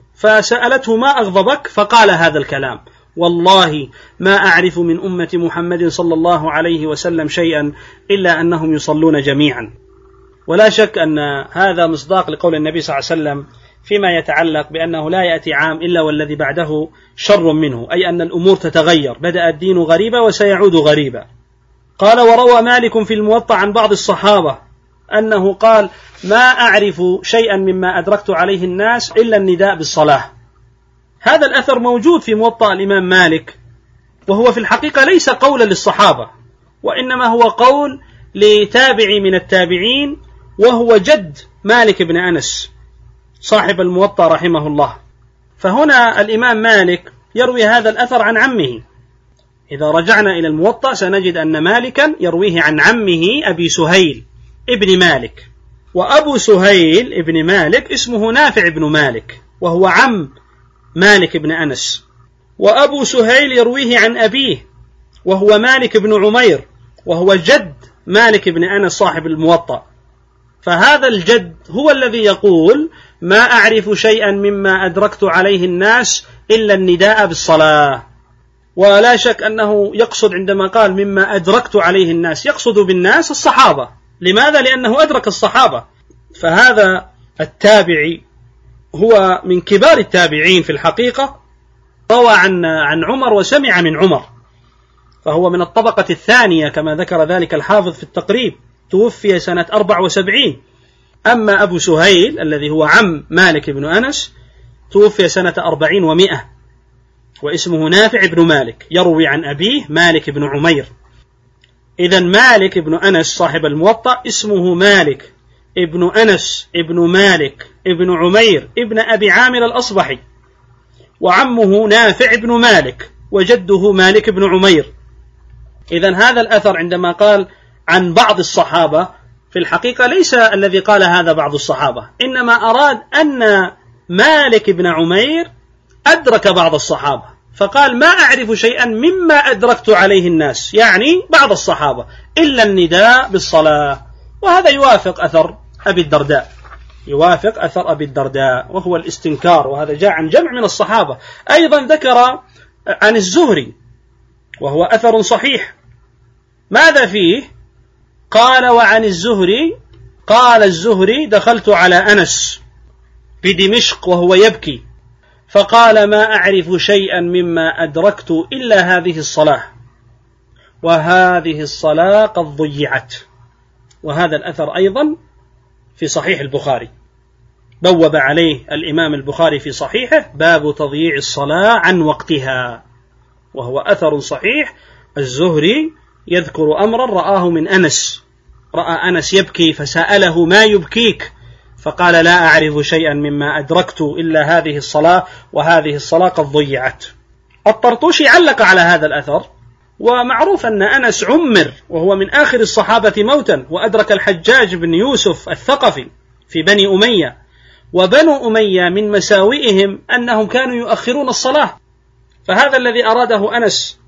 فسألته: ما أغضبك؟ فقال هذا الكلام: والله ما أعرف من أمة محمد صلى الله عليه وسلم شيئا إلا أنهم يصلون جميعا. ولا شك أن هذا مصداق لقول النبي صلى الله عليه وسلم فيما يتعلق بأنه لا يأتي عام إلا والذي بعده شر منه، أي أن الأمور تتغير، بدأ الدين غريبا وسيعود غريبا. قال: وروى مالك في الموطأ عن بعض الصحابة أنه قال: ما أعرف شيئا مما أدركت عليه الناس إلا النداء بالصلاة. هذا الأثر موجود في موطأ الإمام مالك، وهو في الحقيقة ليس قولا للصحابة، وإنما هو قول لتابعي من التابعين، وهو جد مالك بن أنس صاحب الموطأ رحمه الله. فهنا الإمام مالك يروي هذا الأثر عن عمه. إذا رجعنا إلى الموطأ سنجد أن مالكا يرويه عن عمه أبي سهيل ابن مالك، وأبو سهيل ابن مالك اسمه نافع بن مالك، وهو عم مالك بن أنس. وأبو سهيل يرويه عن أبيه وهو مالك بن عمير، وهو جد مالك بن أنس صاحب الموطأ. فهذا الجد هو الذي يقول: ما أعرف شيئا مما أدركت عليه الناس إلا النداء بالصلاة. ولا شك أنه يقصد عندما قال مما أدركت عليه الناس يقصد بالناس الصحابة. لماذا؟ لأنه أدرك الصحابة. فهذا التابعي هو من كبار التابعين في الحقيقة، روى عن عن عمر وسمع من عمر، فهو من الطبقة الثانية كما ذكر ذلك الحافظ في التقريب، توفي سنة أربع وسبعين. أما أبو سهيل الذي هو عم مالك بن أنس توفي سنة أربعين ومئة، واسمه نافع بن مالك، يروي عن أبيه مالك بن عمير. إذن مالك بن أنس صاحب الموطأ اسمه مالك ابن أنس ابن مالك ابن عمير ابن أبي عامر الأصبحي، وعمه نافع بن مالك، وجده مالك بن عمير. إذن هذا الأثر عندما قال عن بعض الصحابة في الحقيقة ليس الذي قال هذا بعض الصحابة، إنما أراد أن مالك بن عمير أدرك بعض الصحابة، فقال ما أعرف شيئا مما أدركت عليه الناس، يعني بعض الصحابة، إلا النداء بالصلاة. وهذا يوافق أثر أبي الدرداء، يوافق أثر أبي الدرداء وهو الاستنكار، وهذا جاء عن جمع من الصحابة. أيضا ذكر عن الزهري وهو أثر صحيح، ماذا فيه؟ قال وعن الزهري قال الزهري دخلت على أنس بدمشق وهو يبكي فقال ما أعرف شيئا مما أدركت إلا هذه الصلاة، وهذه الصلاة قد ضيعت. وهذا الأثر أيضا في صحيح البخاري، بوب عليه الإمام البخاري في صحيحه باب تضييع الصلاة عن وقتها، وهو أثر صحيح. الزهري يذكر أمرا رآه من أنس، رأى أنس يبكي فسأله ما يبكيك؟ فقال لا أعرف شيئا مما أدركت إلا هذه الصلاة، وهذه الصلاة قد ضيعت. الطرطوشي علق على هذا الأثر، ومعروف أن أنس عمر وهو من آخر الصحابة موتا، وأدرك الحجاج بن يوسف الثقفي في بني أمية، وبنو أمية من مساوئهم أنهم كانوا يؤخرون الصلاة، فهذا الذي أراده أنس.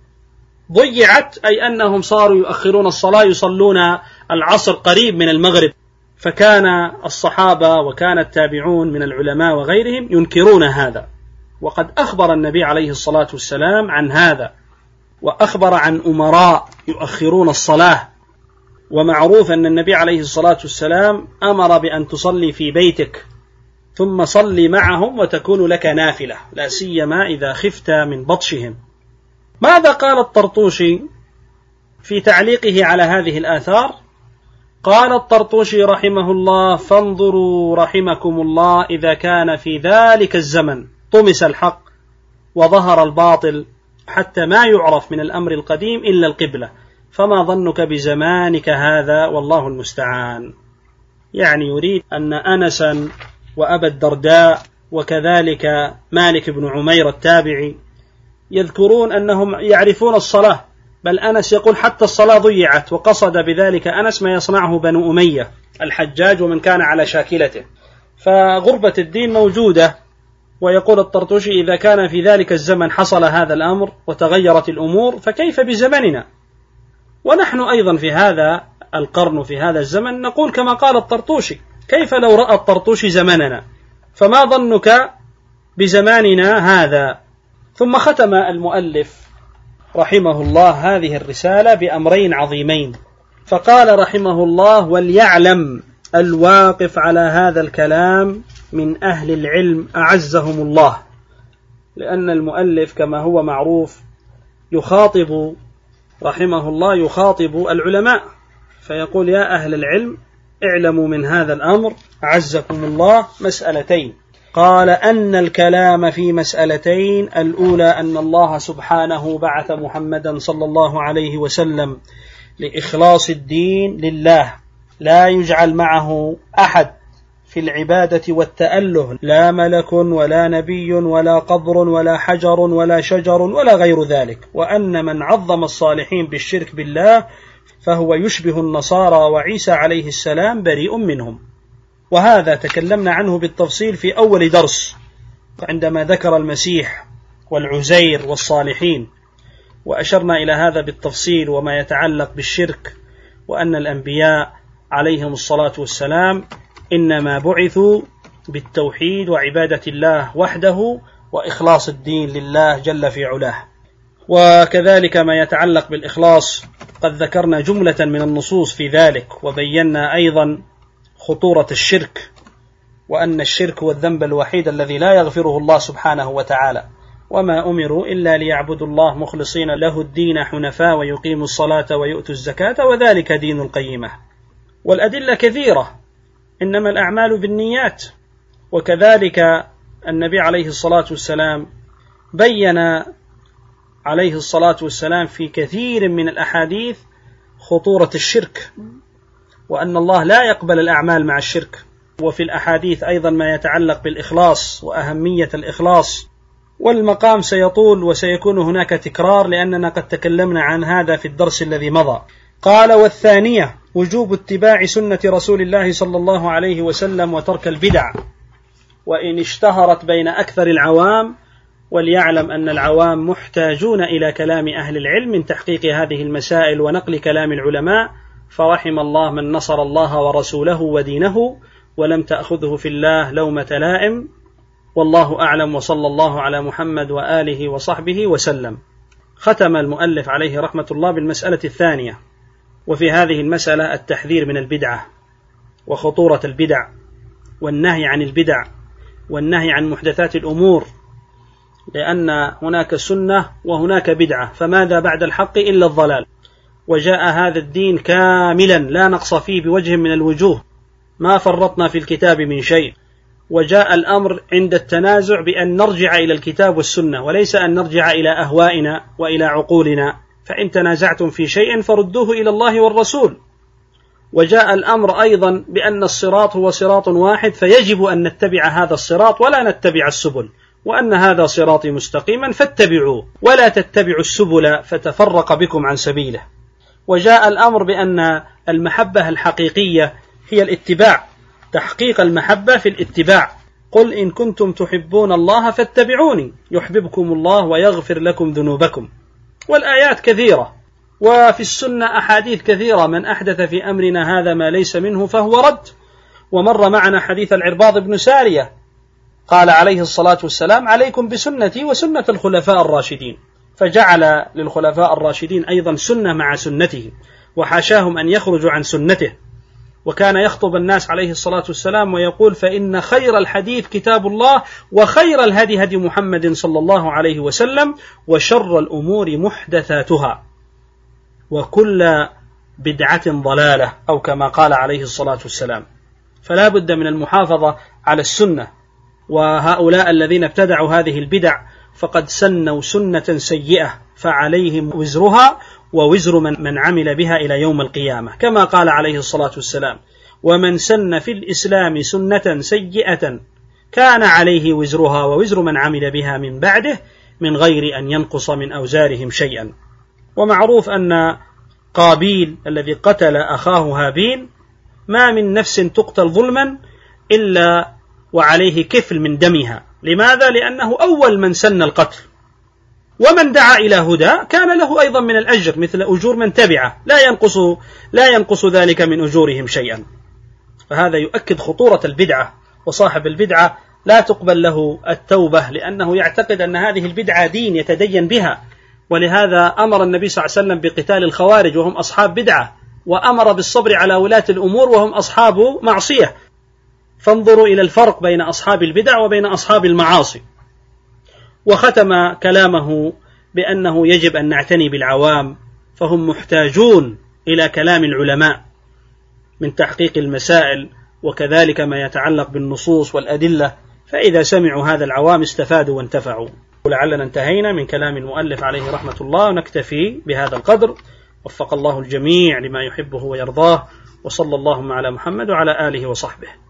ضيعت أي أنهم صاروا يؤخرون الصلاة، يصلون العصر قريب من المغرب، فكان الصحابة وكان التابعون من العلماء وغيرهم ينكرون هذا. وقد أخبر النبي عليه الصلاة والسلام عن هذا، وأخبر عن أمراء يؤخرون الصلاة. ومعروف أن النبي عليه الصلاة والسلام أمر بأن تصلي في بيتك ثم صلي معهم وتكون لك نافلة، لا سيما إذا خفت من بطشهم. ماذا قال الطرطوشي في تعليقه على هذه الآثار؟ قال الطرطوشي رحمه الله فانظروا رحمكم الله إذا كان في ذلك الزمن طمس الحق وظهر الباطل حتى ما يعرف من الأمر القديم إلا القبلة، فما ظنك بزمانك هذا والله المستعان. يعني يريد أن أنسا وأبا الدرداء وكذلك مالك بن عمير التابعي يذكرون أنهم يعرفون الصلاة، بل أنس يقول حتى الصلاة ضيعت، وقصد بذلك أنس ما يصنعه بنو أمية الحجاج ومن كان على شاكلته. فغربة الدين موجودة. ويقول الطرطوشي إذا كان في ذلك الزمن حصل هذا الأمر وتغيرت الأمور فكيف بزمننا؟ ونحن أيضا في هذا القرن في هذا الزمن نقول كما قال الطرطوشي، كيف لو رأى الطرطوشي زمننا؟ فما ظنك بزماننا هذا؟ ثم ختم المؤلف رحمه الله هذه الرسالة بأمرين عظيمين، فقال رحمه الله وليعلم الواقف على هذا الكلام من أهل العلم أعزهم الله، لأن المؤلف كما هو معروف يخاطب رحمه الله يخاطب العلماء، فيقول يا أهل العلم اعلموا من هذا الأمر أعزكم الله مسألتين. قال أن الكلام في مسألتين، الأولى أن الله سبحانه بعث محمدا صلى الله عليه وسلم لإخلاص الدين لله، لا يجعل معه أحد في العبادة والتأله، لا ملك ولا نبي ولا قبر ولا حجر ولا شجر ولا غير ذلك، وأن من عظم الصالحين بالشرك بالله فهو يشبه النصارى وعيسى عليه السلام بريء منهم. وهذا تكلمنا عنه بالتفصيل في أول درس عندما ذكر المسيح والعزير والصالحين، وأشرنا إلى هذا بالتفصيل وما يتعلق بالشرك، وأن الأنبياء عليهم الصلاة والسلام إنما بعثوا بالتوحيد وعبادة الله وحده وإخلاص الدين لله جل في علاه. وكذلك ما يتعلق بالإخلاص قد ذكرنا جملة من النصوص في ذلك، وبينا أيضا خطورة الشرك، وأن الشرك هو الذنب الوحيد الذي لا يغفره الله سبحانه وتعالى، وما أمروا إلا ليعبدوا الله مخلصين له الدين حنفاء ويقيموا الصلاة ويؤتوا الزكاة وذلك دين القيمة. والأدلة كثيرة إنما الأعمال بالنيات. وكذلك النبي عليه الصلاة والسلام بين عليه الصلاة والسلام في كثير من الأحاديث خطورة الشرك، وأن الله لا يقبل الأعمال مع الشرك. وفي الأحاديث أيضا ما يتعلق بالإخلاص وأهمية الإخلاص. والمقام سيطول وسيكون هناك تكرار لأننا قد تكلمنا عن هذا في الدرس الذي مضى. قال: والثانية وجوب اتباع سنة رسول الله صلى الله عليه وسلم وترك البدع، وإن اشتهرت بين أكثر العوام. وليعلم أن العوام محتاجون إلى كلام أهل العلم من تحقيق هذه المسائل ونقل كلام العلماء، فرحم الله من نصر الله ورسوله ودينه ولم تأخذه في الله لومة لائم. والله أعلم، وصلى الله على محمد وآله وصحبه وسلم. ختم المؤلف عليه رحمة الله بالمسألة الثانية، وفي هذه المسألة التحذير من البدعة وخطورة البدع والنهي عن البدع والنهي عن محدثات الأمور، لأن هناك سنة وهناك بدعة، فماذا بعد الحق إلا الضلال. وجاء هذا الدين كاملا لا نقص فيه بوجه من الوجوه، ما فرطنا في الكتاب من شيء. وجاء الأمر عند التنازع بأن نرجع إلى الكتاب والسنة، وليس أن نرجع إلى أهوائنا وإلى عقولنا، فإن تنازعتم في شيء فردوه إلى الله والرسول. وجاء الأمر أيضا بأن الصراط هو صراط واحد، فيجب أن نتبع هذا الصراط ولا نتبع السبل، وأن هذا صراطي مستقيما فاتبعوه ولا تتبعوا السبل فتفرق بكم عن سبيله. وجاء الأمر بأن المحبة الحقيقية هي الاتباع، تحقيق المحبة في الاتباع. قل إن كنتم تحبون الله فاتبعوني يحببكم الله ويغفر لكم ذنوبكم. والآيات كثيرة، وفي السنة أحاديث كثيرة: من أحدث في أمرنا هذا ما ليس منه فهو رد. ومر معنا حديث العرباض بن سارية قال عليه الصلاة والسلام: عليكم بسنتي وسنة الخلفاء الراشدين، فجعل للخلفاء الراشدين أيضا سنة مع سنته، وحاشاهم أن يخرجوا عن سنته. وكان يخطب الناس عليه الصلاة والسلام ويقول: فإن خير الحديث كتاب الله، وخير الهدي هدي محمد صلى الله عليه وسلم، وشر الأمور محدثاتها، وكل بدعة ضلالة، أو كما قال عليه الصلاة والسلام. فلا بد من المحافظة على السنة. وهؤلاء الذين ابتدعوا هذه البدع فقد سنوا سنة سيئة، فعليهم وزرها ووزر من, من عمل بها إلى يوم القيامة، كما قال عليه الصلاة والسلام: ومن سن في الإسلام سنة سيئة كان عليه وزرها ووزر من عمل بها من بعده من غير أن ينقص من أوزارهم شيئا. ومعروف أن قابيل الذي قتل أخاه هابيل ما من نفس تقتل ظلما إلا وعليه كفل من دمها. لماذا؟ لأنه أول من سن القتل، ومن دعا إلى هدى كان له أيضا من الأجر مثل أجور من تبعه، لا ينقص لا ينقص ذلك من أجورهم شيئا. فهذا يؤكد خطورة البدعة، وصاحب البدعة لا تقبل له التوبة، لأنه يعتقد أن هذه البدعة دين يتدين بها. ولهذا أمر النبي صلى الله عليه وسلم بقتال الخوارج وهم أصحاب بدعة، وأمر بالصبر على ولاة الأمور وهم أصحاب معصية. فانظروا إلى الفرق بين أصحاب البدع وبين أصحاب المعاصي. وختم كلامه بأنه يجب أن نعتني بالعوام، فهم محتاجون إلى كلام العلماء من تحقيق المسائل، وكذلك ما يتعلق بالنصوص والأدلة، فإذا سمعوا هذا العوام استفادوا وانتفعوا. ولعلنا انتهينا من كلام المؤلف عليه رحمة الله، ونكتفي بهذا القدر. وفق الله الجميع لما يحبه ويرضاه، وصلى اللهم على محمد وعلى آله وصحبه.